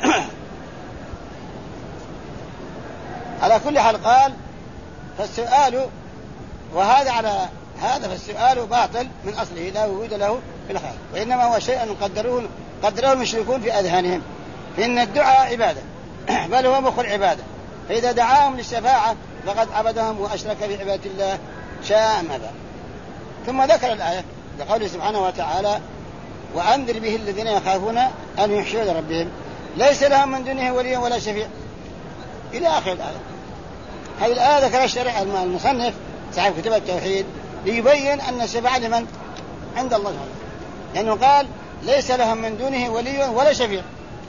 على كل حال قال فالسؤال وهذا على هذا فالسؤال باطل من أصله لا وجود له في الخير، وإنما هو شيء قدره المشركون في أذهانهم، فإن الدعاء عبادة بل هو مخ العبادة، فإذا دعاهم للشفاعة فقد عبدهم وأشرك بعبادة الله شاء ماذا. ثم ذكر الآية لقوله سبحانه وتعالى وأنذر به الذين يخافون أن يحشروا لربهم ليس لهم من دونه ولي ولا شفيع إلى آخر الآية. هذه الآية ذكر الشرع المصنف صاحب كتاب التوحيد ليبين أن الشفاعة لمن عند الله سبحانه، لأنه قال ليس لهم من دونه ولي ولا شفيع.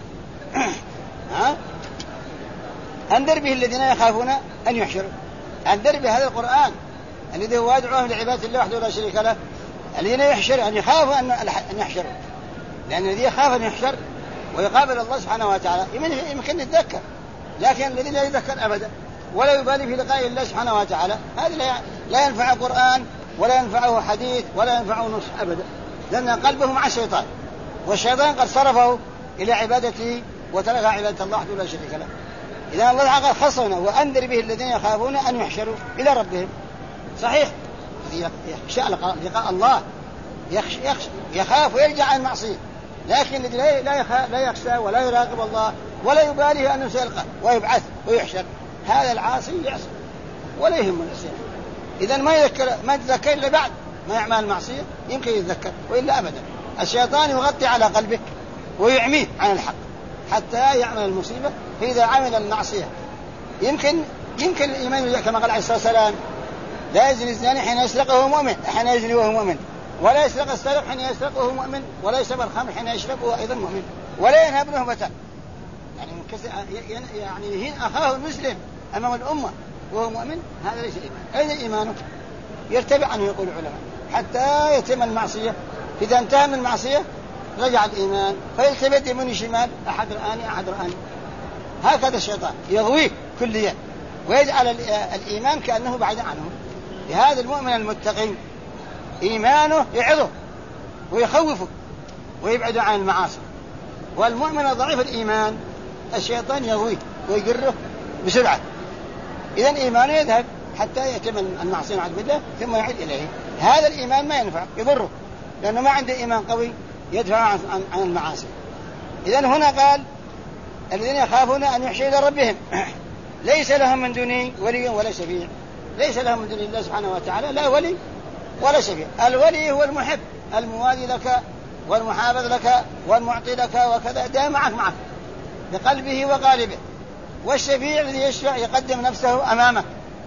أنذر به الذين يخافون أن يحشروا، أنذر بهذا القرآن الذي هو يدعوهم لعبادة الله وحده لا شريك له، الذين يحشروا أن يخافوا أن يحشروا، لأن الذي يخاف أن يحشر ويقابل الله سبحانه وتعالى يمكن يتذكر، لكن الذي لا يتذكر أبدا ولا يبالي في لقاء الله سبحانه وتعالى هذا لا ينفع قرآن ولا ينفعه حديث ولا ينفعه نصح أبدا، لأن قلبه مع الشيطان، والشيطان قد صرفه إلى عبادته وترك عبادة الله وحده لا شريك له. إذا الله تعالى خصنا وأنذر به الذين يخافون أن يحشروا إلى ربهم. صحيح يخشى لقاء الله، يخاف ويرجع عن المعصية، لكن الذي لا يخشى ولا يراقب الله ولا يبالي أنه سيلقى ويبعث ويحشر، هذا العاصي يعصي ولا يهم الإنسان. إذا ما يتذكر إلا بعد ما يعمل المعصية يمكن يتذكر، وإلا أبدا. الشيطان يغطي على قلبه ويعميه عن الحق حتى يعمل المصيبة. فإذا عمل المعصية يمكن الإيمان، كما قال عليه الصلاة والسلام: لا يزني الزاني حين يسرق وهو مؤمن، حين يزني وهو مؤمن، ولا يسرق السارق حين يسرق وهو مؤمن، ولا يشرب الخمر حين يشرب وهو أيضا مؤمن، ولا ينهب نهبة، يعني يهين أخاه المسلم أمام الأمة وهو مؤمن، هذا ليس إيمان. أين إيمانه؟ يرتفع عنه يقول العلماء حتى يتم المعصية. إذا انتهى من المعصية رجع الإيمان، فيلتفت يمين شمال، أحد رآني. هكذا الشيطان يغويه كليا ويجعل الإيمان كأنه بعيد عنه. لهذا المؤمن المتقي إيمانه يعظه ويخوفه ويبعد عن المعاصي، والمؤمن ضعيف الإيمان الشيطان يغويه ويجره بسرعة. إذن إيمانه يذهب حتى يتم المعصية والعياذ بالله ثم يعود إليه. هذا الإيمان ما ينفع، يضره، لأنه ما عنده إيمان قوي يدفع عن المعاصي. إذن هنا قال: الذين يخافون أن يحشروا إلى ربهم ليس لهم من دونه ولي ولا شفيع. ليس لهم من دون الله سبحانه وتعالى لا ولي ولا شفيع. الولي هو المحب الموالي لك والمحافظ لك والمعطي لك وكذا، ده معك بقلبه وقالبه. والشفيع الذي يشفع يقدم نفسه أمامك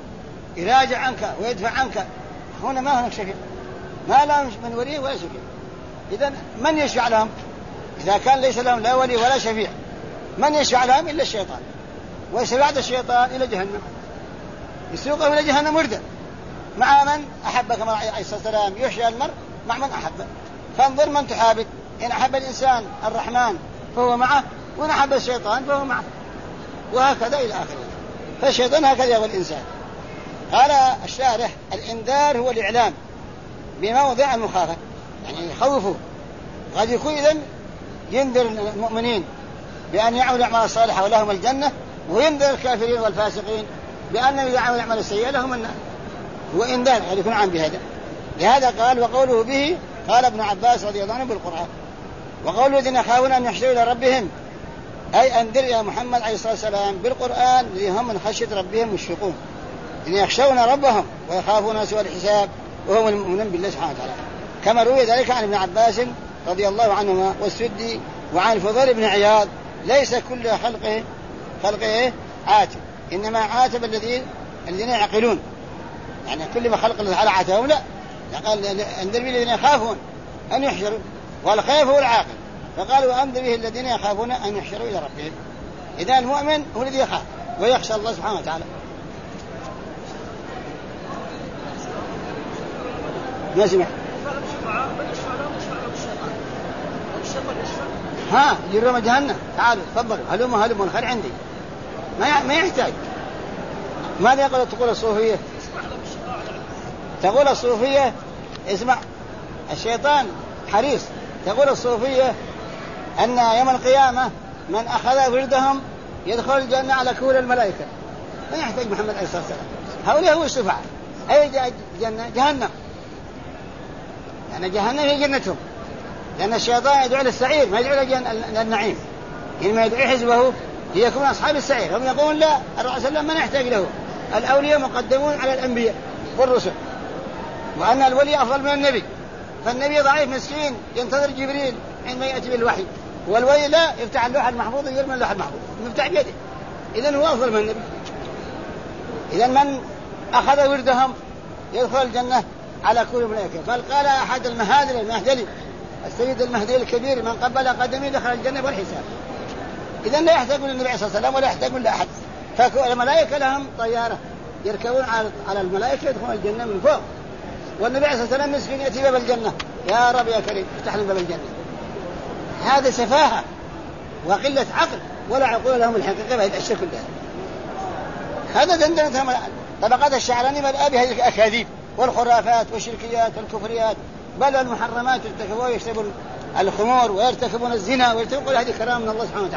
يراجع عنك ويدفع عنك. هنا ما هناك شفيع، ما لهم من ولي ولا شفيع. إذن من يشفع لهم؟ إذا كان ليس لهم لا ولي ولا شفيع، من يشفع لهم إلا الشيطان، ويسرع الشيطان إلى جهنم، يسوقه إلى جهنم وردا مع من أحب، كما عليه الصلاة والسلام: يحشى المرء مع من أحب. فانظر من تحابب، إن أحب الإنسان الرحمن فهو معه، وإن أحب الشيطان فهو معه، وهكذا إلى آخره. فالشيطان هكذا هو الإنسان. قال الشارح: الإنذار هو الإعلام بموضع المخافة، يعني يخوفه. قد يكون إذن ينذر المؤمنين بأن يعملوا الأعمال الصالحة ولهم الجنة، وينذر الكافرين والفاسقين بأن يعملوا الأعمال السيئة لهم النار. هو إنذار قد يكون عام بهذا. لهذا قال: وقوله به قال ابن عباس رضي الله عنه بالقرآن. وقوله: الذين يخافون أن يحشروا إلى ربهم، أي أنذر يا محمد عليه الصلاة والسلام بالقرآن الذين هم من خشية ربهم مشفقون، إن يخشون ربهم ويخافون سوء الحساب وهم المؤمنون بالله سبحانه وتعالى، كما روي ذلك عن ابن عباس رضي الله عنهما والسدي وعن الفضيل بن عياض: ليس كل خلقه عاتب، إنما عاتب الذين يعقلون. يعني كل ما خلق الله تعالى عاتبهم لا، قال: أنذر به الذين يخافون أن يحشروا، والخائف هو العاقل، فقالوا: أنذر به الذين يخافون أن يحشروا إلى ربهم. إذا المؤمن هو الذي يخاف ويخشى الله سبحانه وتعالى. ما سمع؟ ها يرمى جهنم، تعالوا تفضلوا هلموا الخير عندي، ما يحتاج. ماذا تقول الصوفية؟ تقول الصوفية: اسمع، الشيطان حريص. تقول الصوفية أن يوم القيامة من أخذ وردهم يدخل الجنة على كل الملائكة، ما يحتاج محمد عليه الصلاة والسلام. هؤلاء هو الشفعاء. أي جهنم، يعني جهنم هي جنتهم، لأن الشيطان يدعو للسعير ما يدعو للنعيم. إنما يدعو حزبه ليكون أصحاب السعير. هم يقولون لا، الرسول صلى الله عليه وسلم ما نحتاج له، الأولياء مقدمون على الأنبياء والرسل، وأن الولي أفضل من النبي، فالنبي ضعيف مسكين ينتظر جبريل عندما يأتي بالوحي، والولي لا، يفتح اللوح المحفوظ يرمي اللوح المحفوظ مفتاح بيده، إذن هو أفضل من النبي. إذن من أخذ وردهم يدخل الجنة على كل الملائكة. بل قال أحد المهدلي السيد المهدي الكبير: من قبل قدمي دخل الجنة والحساب. إذن لا يحتاجون للنبي عليه الصلاة والسلام ولا يحتاجون لأحد. فالملائكة لهم طيارة يركبون على الملائكة يدخلون الجنة من فوق، والنبي عليه الصلاة والسلام مسكين يأتي باب الجنة: يا رب يا كريم افتح لنا باب الجنة. هذا سفاهة وقلة عقل، ولا عقول لهم الحقيقة بهذه الأشياء كلها. هذا دندنتهم طبقات الشعراني ملأ بهذه الأكاذيب والخرافات والشركيات والكفريات، بل المحرمات يرتكبون، يشربون الخمور ويرتكبون الزنا ويرتكبون هذه كرامة من الله سبحانه وتعالى.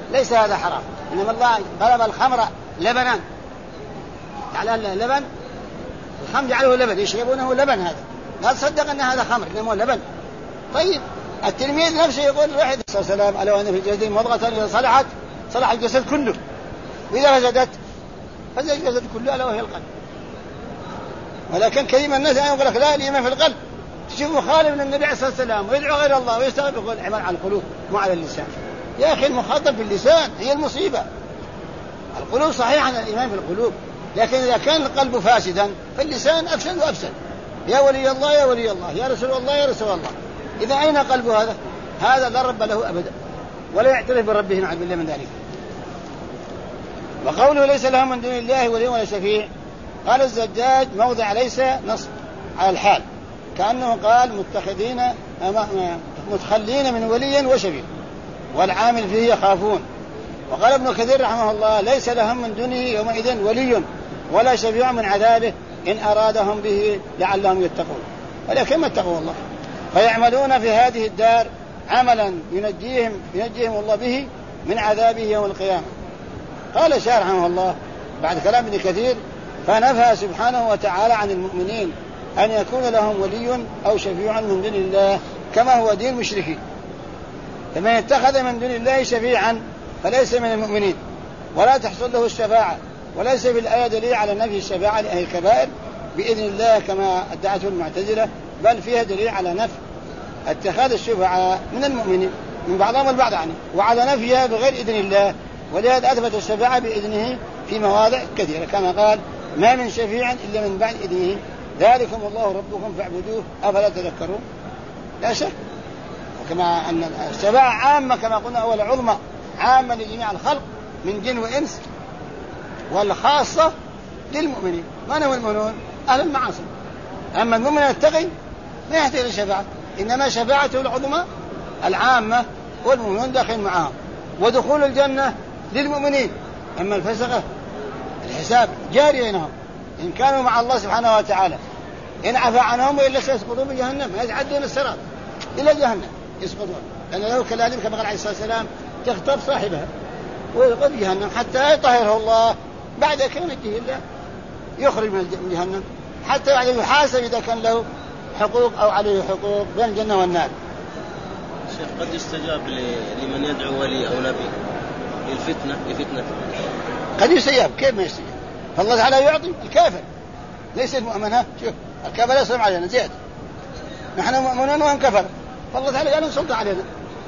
ليس هذا حرام، إنما الله ضرب الخمر لبنا، جعل لبن، الخمر جعله لبن يشربونه لبن، هذا لا تصدق أن هذا خمر إنما لبن. طيب التلميذ نفسه يقول الوحيد صلى الله عليه وسلم ألا وأن في الجسد مضغة إذا صلحت صلح الجسد كله، وإذا فسدت فسد الجسد كله ألا وهي القلب. ولكن كثير من الناس يقول لك لا، الإيمان في القلب. تشوف مخالف من النبي عليه الصلاة والسلام ويدعو غير الله ويستغفر، يقول الإيمان على القلوب مو على اللسان. يا أخي المخاطب باللسان هي المصيبة. القلوب صحيح عن الإيمان في القلوب، لكن إذا كان القلب فاسدا فاللسان أفسد وأفسد. يا ولي الله يا ولي الله، يا رسول الله يا رسول الله. إذا أين قلب هذا؟ هذا لا رب له أبدا، ولا يعترف بربه نعوذ بالله من ذلك. وقوله ليس لهم من دون الله ولي ولا شفيع، قال الزجاج موضع ليس نصب على الحال، كأنه قال متخلين من ولي وشفيع، والعامل فيه يخافون. وقال ابن كثير رحمه الله ليس لهم من دونه يومئذ ولي ولا شفيع من عذابه إن أرادهم به لعلهم يتقون، ولكن ما اتقوا الله فيعملون في هذه الدار عملا ينجيهم الله به من عذابه يوم القيامة. قال الشارح رحمه الله بعد كلام ابن كثير فنفى سبحانه وتعالى عن المؤمنين أن يكون لهم ولي أو شفيع من دون الله كما هو دين المشركين، فمن اتخذ من دون الله شفيعا فليس من المؤمنين ولا تحصل له الشفاعة، وليس في الآية دليل على نفي الشفاعة لأهل الكبائر بإذن الله كما ادعته المعتزلة، بل فيها دليل على نفي اتخاذ الشفعاء من المؤمنين من بعضهم البعض عنه، وعلى نفيها بغير إذن الله، ولهذا أثبت الشفاعة بإذنه في مواضع كثيرة كما قال ما من شفيع إلا من بعد إذنه ذلكم الله ربكم فاعبدوه أفلا تذكرون. لا شك، وكما أن الشفاعة عامة كما قلنا أول عظمى عامة لجميع الخلق من جن وإنس، والخاصة للمؤمنين. من هو المؤمنون؟ أهل المعاصي. أما المؤمن التقي ما يحتاج للشفاعة، إنما شفاعته العظمى العامة والمؤمنون داخل معهم، ودخول الجنة للمؤمنين. أما الفسقة الحساب جاري بينهم إن كانوا مع الله سبحانه وتعالى، إن عفى عنهم وإلا سيسقطون بجهنم، يتعدون الصراط إلى جهنم يسقطون، لأن له كلاليب كما قال عليه الصلاة والسلام تخطب صاحبها ويلقى جهنم حتى يطهره الله، بعد كان ينجيه الله يخرج من جهنم حتى يعني يحاسب إذا كان له حقوق أو عليه حقوق بين الجنة والنار. شيخ قد يستجاب لمن يدعو ولي أو نبي لفتنة قد يستجاب، كيف ما يستجاب؟ فالله تعالى يعطي الكافر ليس المؤمن. شوف الكافر يسلم علينا زيادة، نحن مؤمنون وهم كفر، فالله تعالى يعلن سلطة علينا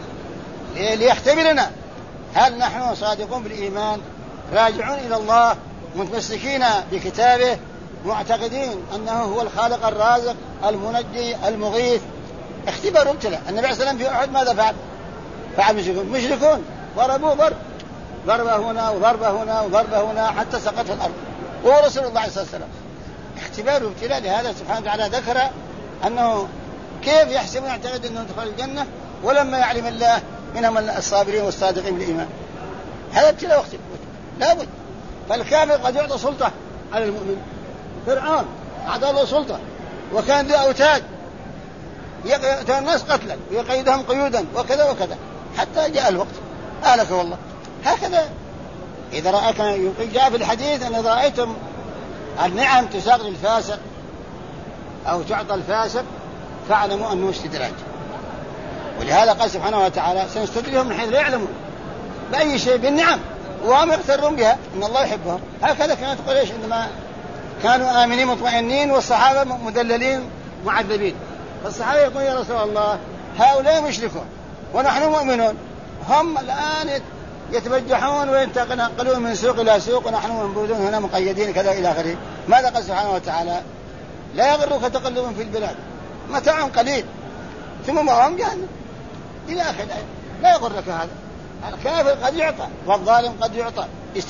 ليختبرنا هل نحن صادقون بالإيمان راجعون إلى الله متمسكين بكتابه معتقدين أنه هو الخالق الرازق المنجي المغيث. اختبروا ابتلاء. النبي عليه الصلاة والسلام في أحد ماذا فعل مشركون ضربوه ضربة هنا وضربة هنا وضربة هنا حتى سقط في الأرض، وهو رسول الله عليه الصلاة والسلام. اختبار وابتلاء. لهذا سبحانه وتعالى ذكر أنه كيف يحسبون يعتقد أنه يدخل الجنة ولما يعلم الله منهم الصابرين والصادقين بالإيمان. هذا ابتلاء واختبار لابد. فالكافر قد يعطى سلطة على المؤمن. فرعون أعطى له سلطة وكان ذي أوتاد يقتل الناس قتلا ويقيدهم قيودا وكذا وكذا حتى جاء الوقت أهلك والله. هكذا إذا رأيك جاء في الحديث أن إذا رأيتم النعم تساق للفاسق أو تعطى الفاسق فاعلموا أنه استدراج. ولهذا قال سبحانه وتعالى سنستدرجهم من حيث لا يعلمون بأي شيء بالنعم وهم يغترون بها إن الله يحبهم. هكذا كانت قريش عندما كانوا آمنين مطمئنين والصحابة مدللين معذبين، فالصحابة يقول يا رسول الله هؤلاء مشركون ونحن مؤمنون، هم الآن يتبجحون وينتقلون من سوق إلى سوق ونحن منبوذون هنا مقيدين كذا إلى آخره. ماذا قال سبحانه وتعالى؟ لا يغرك تقلب في البلاد متاع قليل ثم مأواهم جهنم إلى آخر الآية. لا يغرك هذا. الكافر قد يعطى والظالم قد يعطى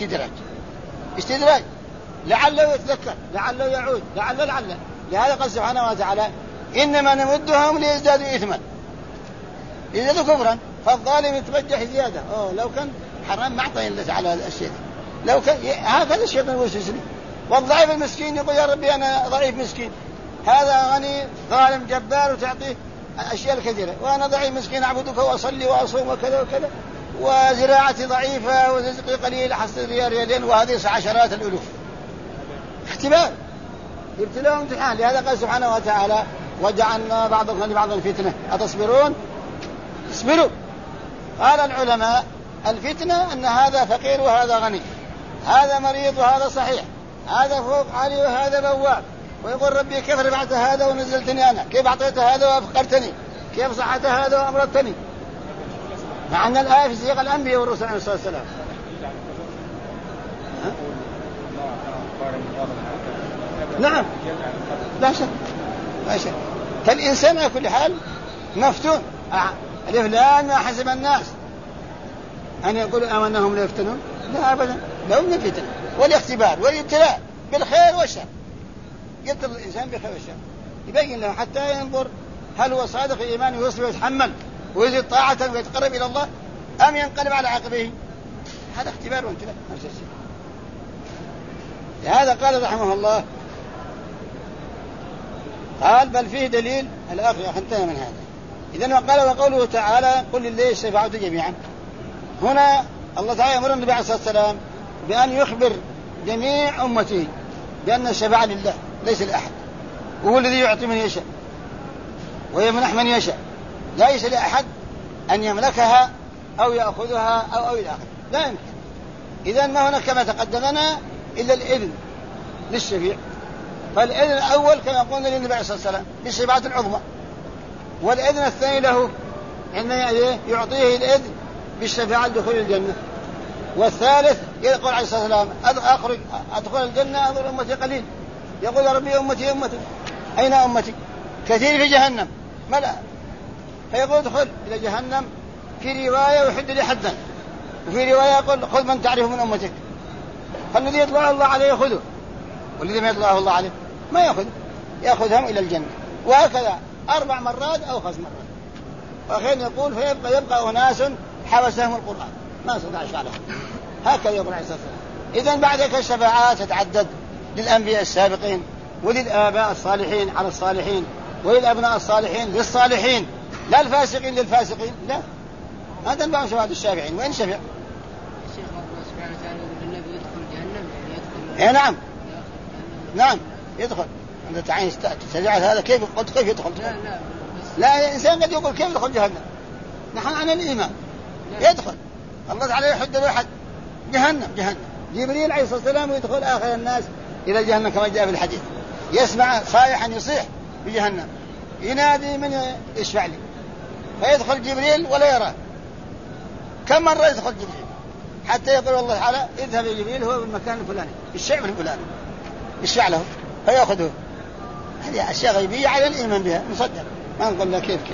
استدراج لعله يتذكر لعله يعود لعله. لهذا قال سبحانه وتعالى إنما نمدهم ليزدادوا إثما يزدادوا كفرا، فالظالم يتبجح زيادة. لو كان حرام ما أعطى إلا على الشيء، لو كان هكذا الشيطان يوسوسني. والضعيف المسكين يقول يا ربي أنا ضعيف مسكين، هذا غني ظالم جبار وتعطيه أشياء كثيرة، وأنا ضعيف مسكين أعبدك وأصلي وأصوم وكذا وكذا. وزراعتي ضعيفة ورزقي قليل حصل ريال ريالين وهذه عشرات الألوف. اختبار ابتلاء وامتحان. لهذا قال سبحانه وتعالى وجعلنا بعضكم لبعض فتنة أتصبرون؟ اصبروا. قال العلماء الفتنة أن هذا فقير وهذا غني، هذا مريض وهذا صحيح، هذا فوق عالي وهذا بواب، ويقول ربي كيف رفعت هذا ونزلتني أنا، كيف أعطيت هذا وأفقرتني، كيف صحت هذا وأمرتني. مع أن الآية في سياق الأنبياء والرسل عليه الصلاة والسلام. نعم لا شك لا شك. فالإنسان على كل حال مفتون. الإفلان ما حسب الناس أن يقولوا آمنهم لا يفتنون، لا أبدا، لو من الفتن والاختبار والابتلاء بالخير والشر. يبتلى الإنسان بالخير والشر يبين له حتى ينظر هل هو صادق في إيمانه ويصبر ويتحمل ويزيد طاعة ويتقرب إلى الله أم ينقلب على عقبه. هذا اختبار وابتلاء. لهذا قال رحمه الله قال بل فيه دليل الآخر انتهى من هذا. إذن وقال وقوله تعالى قل لله الشفاعة جميعا. هنا الله تعالى يأمر النبي عليه الصلاة والسلام بأن يخبر جميع أمته بأن الشفاعة لله ليس لأحد، وهو الذي يعطي من يشاء ويمنح من يشاء، لا يسأل أحد أن يملكها أو يأخذها أو إلى آخره، لا يمكن. إذن ما هناك كما تقدمنا إلا الإذن للشفيع. فالإذن الأول كما قلنا للنبي عليه الصلاة والسلام بالشفاعة العظمى، والإذن الثاني له إن يعطيه الإذن بالشفاعة لدخول الجنة، والثالث يقول عليه الصلاة والسلام أدخل الجنة أظل أمتي قليل، يقول يا ربي أمتي أين أمتي؟ كثير في جهنم ملأ، فيقول ادخل إلى جهنم. في رواية يحد لي حدا، وفي رواية يقول خذ من تعرف من أمتك. فالذي يطلع الله عليه يأخذه، والذي ما يطلعه الله عليه ما يأخذهم إلى الجنة. وهكذا 4 مرات أو 5 مرات. وأخيرا يقول يبقى أناس حبسهم القرآن ما استطاع شعرهم. هكذا يقول عليه الصلاة والسلام. إذن بعد ذلك الشفاعات تتعدد للأنبياء السابقين وللآباء الصالحين على الصالحين وللأبناء الصالحين للصالحين، لا الفاسقين للفاسقين، لا. هذا الباب شفاعة الشافعين. وين شفع؟ الشيخ الله سبحانه وتعالى النبي يدخل جهنم يدخل. إيه نعم يدخل. أنت تعين تجعل هذا كيف قلت كيف يدخل؟ لا الإنسان قد يقول كيف يدخل جهنم. نحن عن الإيمان يدخل. الله تعالى يحد له حد جهنم. جبريل عليه الصلاة والسلام يدخل آخر الناس إلى جهنم كما جاء في الحديث، يسمع صائحا يصيح بجهنم ينادي من يشفع لي، فيدخل جبريل ولا يراه. كم مرة يدخل جبريل حتى يقول الله تعالى اذهب يا جبريل هو بالمكان الفلاني الشيء الفلاني يشفع له فيأخذه. هذه أشياء غيبية على الإيمان بها نصدق، ما نقول لا كيف.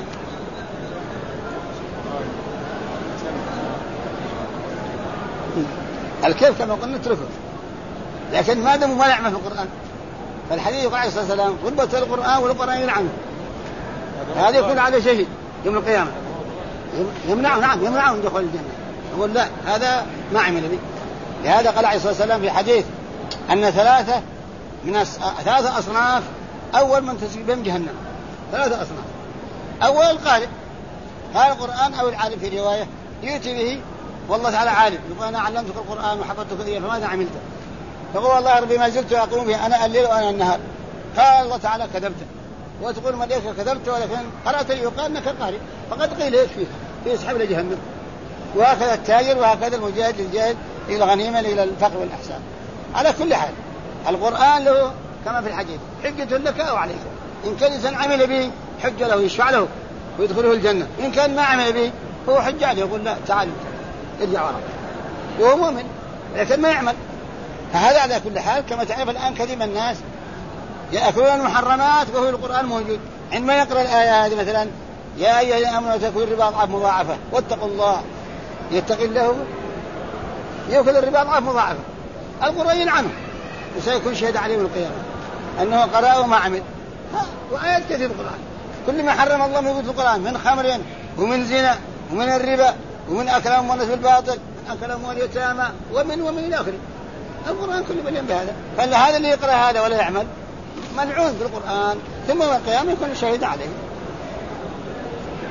الكيف كما قلنا نتركه، لكن ما دام ما نعمل في القرآن. فالحديث يقول عليه الصلاة والسلام ربط القرآن والقرآن يلعنه، هذا يكون على شهيد يوم القيامة يمنعه من دخول الجنة. يقول لا هذا ما عمل به. لهذا قال عليه الصلاة والسلام في حديث أن 3 أصناف أول من تسجد بهم جهنم. 3 أصناف. أول القارئ قال القرآن أو العالم في رواية يؤتي به والله تعالى عالم يقول أنا علمتك القرآن وحفظتك إياه فماذا عملت؟ فقول والله ربي ما زلت أقوم به أنا الليل وأنا النهار. قال الله تعالى كذبت، وتقول ملائكة كذبت ولكن قرأت يقال أنك قارئ فقد قيل ايش فيه يسحب إلى جهنم. وهكذا التاجر وهكذا المجاهد للجاهد إلى الغنيمة إلى الفقر والإحسان. على كل حال القرآن له كما في الحديث حجة لك أو عليك. إن كان إنسان عمل به حجة له يشفع له ويدخله الجنة، إن كان ما عمل به هو حجة عليه يقول لا تعال ارجع وراء وهو مؤمن لكن ما يعمل. فهذا على كل حال كما تعرف الآن كثير من الناس يأكلون المحرمات وهو القرآن موجود. عندما يقرأ الآية هذه مثلا يا أيها الذين آمنوا تأكلوا الربا أضعاف مضاعفة واتقوا الله يتقي الله يأكل الربا أضعاف مضاعفة. القرآن يلعنه وسيكون شهد عليه القيامة أنه قرأ وما عمل. وآيات كثير القرآن كل ما حرم الله موجود في القرآن من خمر ومن زنا ومن الربا ومن أكل أموال الناس بالباطل من أكل أموال اليتامى ومن إلى آخره. القرآن كله مليان بهذا. فهذا اللي يقرأ هذا ولا يعمل ملعون بالقرآن ثم يوم القيامة يكون شهيد عليه.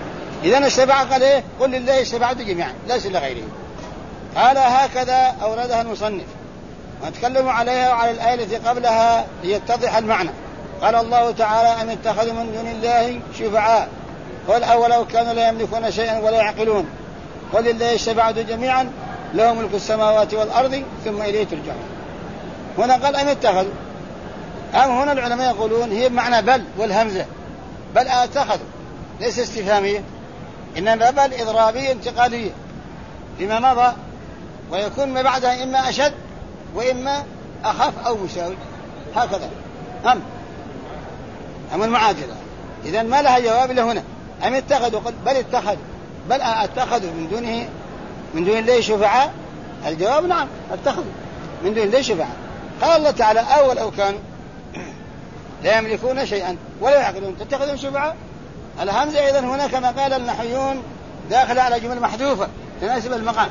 إذن الشفاعة قال إيه؟ قل لله الشفاعة جميعا ليس لغيره. قال هكذا أوردها المصنف، ونتكلم عليها وعلى الآية التي قبلها ليتضح المعنى. قال الله تعالى أم اتخذوا من دون الله شفعاء قل أولو كانوا لا يملكون شيئا ولا يعقلون قل لله الشفاعة جميعا له ملك السماوات والأرض ثم إليه ترجعون. هنا قال أم اتخذوا، هنا العلماء يقولون هي بمعنى بل والهمزة، بل اتخذوا ليس استفهامية إنما بل إضرابية انتقالية لما مضى، ويكون ما بعدها إما أشد وإما أخف أو مساوي هكذا. أم المعادلة. إذن ما لها جواب إلا هنا أم اتخذوا بل اتخذوا، بل اتخذوا من دون الله شفعاء. الجواب نعم اتخذوا من دون الله شفعاء. قال الله تعالى أو كانوا لا يملكون شيئا ولا يعقلون تتخذون شفعاء. الهمزة إذن هنا كما قال النحويون داخل على جمل محذوفة تناسب المقام.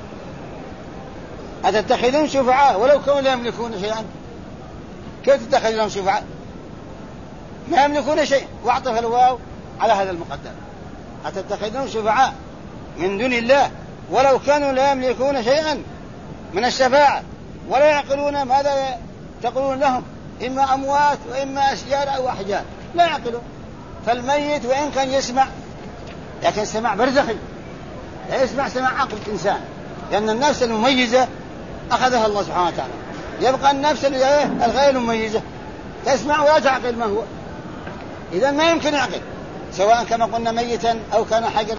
أتتخذون شفعاء ولو كانوا لا يملكون شيئا، كيف تتخذون شفعاء؟ ما يملكون شيء، واعطف الواو على هذا المقدر. أتتخذون شفعاء من دون الله ولو كانوا لا يملكون شيئا من الشفاعة ولا يعقلون. ماذا تقولون لهم؟ إما أموات وإما أشجار أو أحجار لا يعقلون. فالميت وإن كان يسمع لكن سمع برزخي، لا يسمع سمع عقل إنسان، لأن النفس المميزة أخذها الله سبحانه وتعالى. يبقى النفس الغير المميزة تسمع ولا تعقل ما هو. إذن ما يمكن يعقل، سواء كما قلنا ميتا أو كان حجر.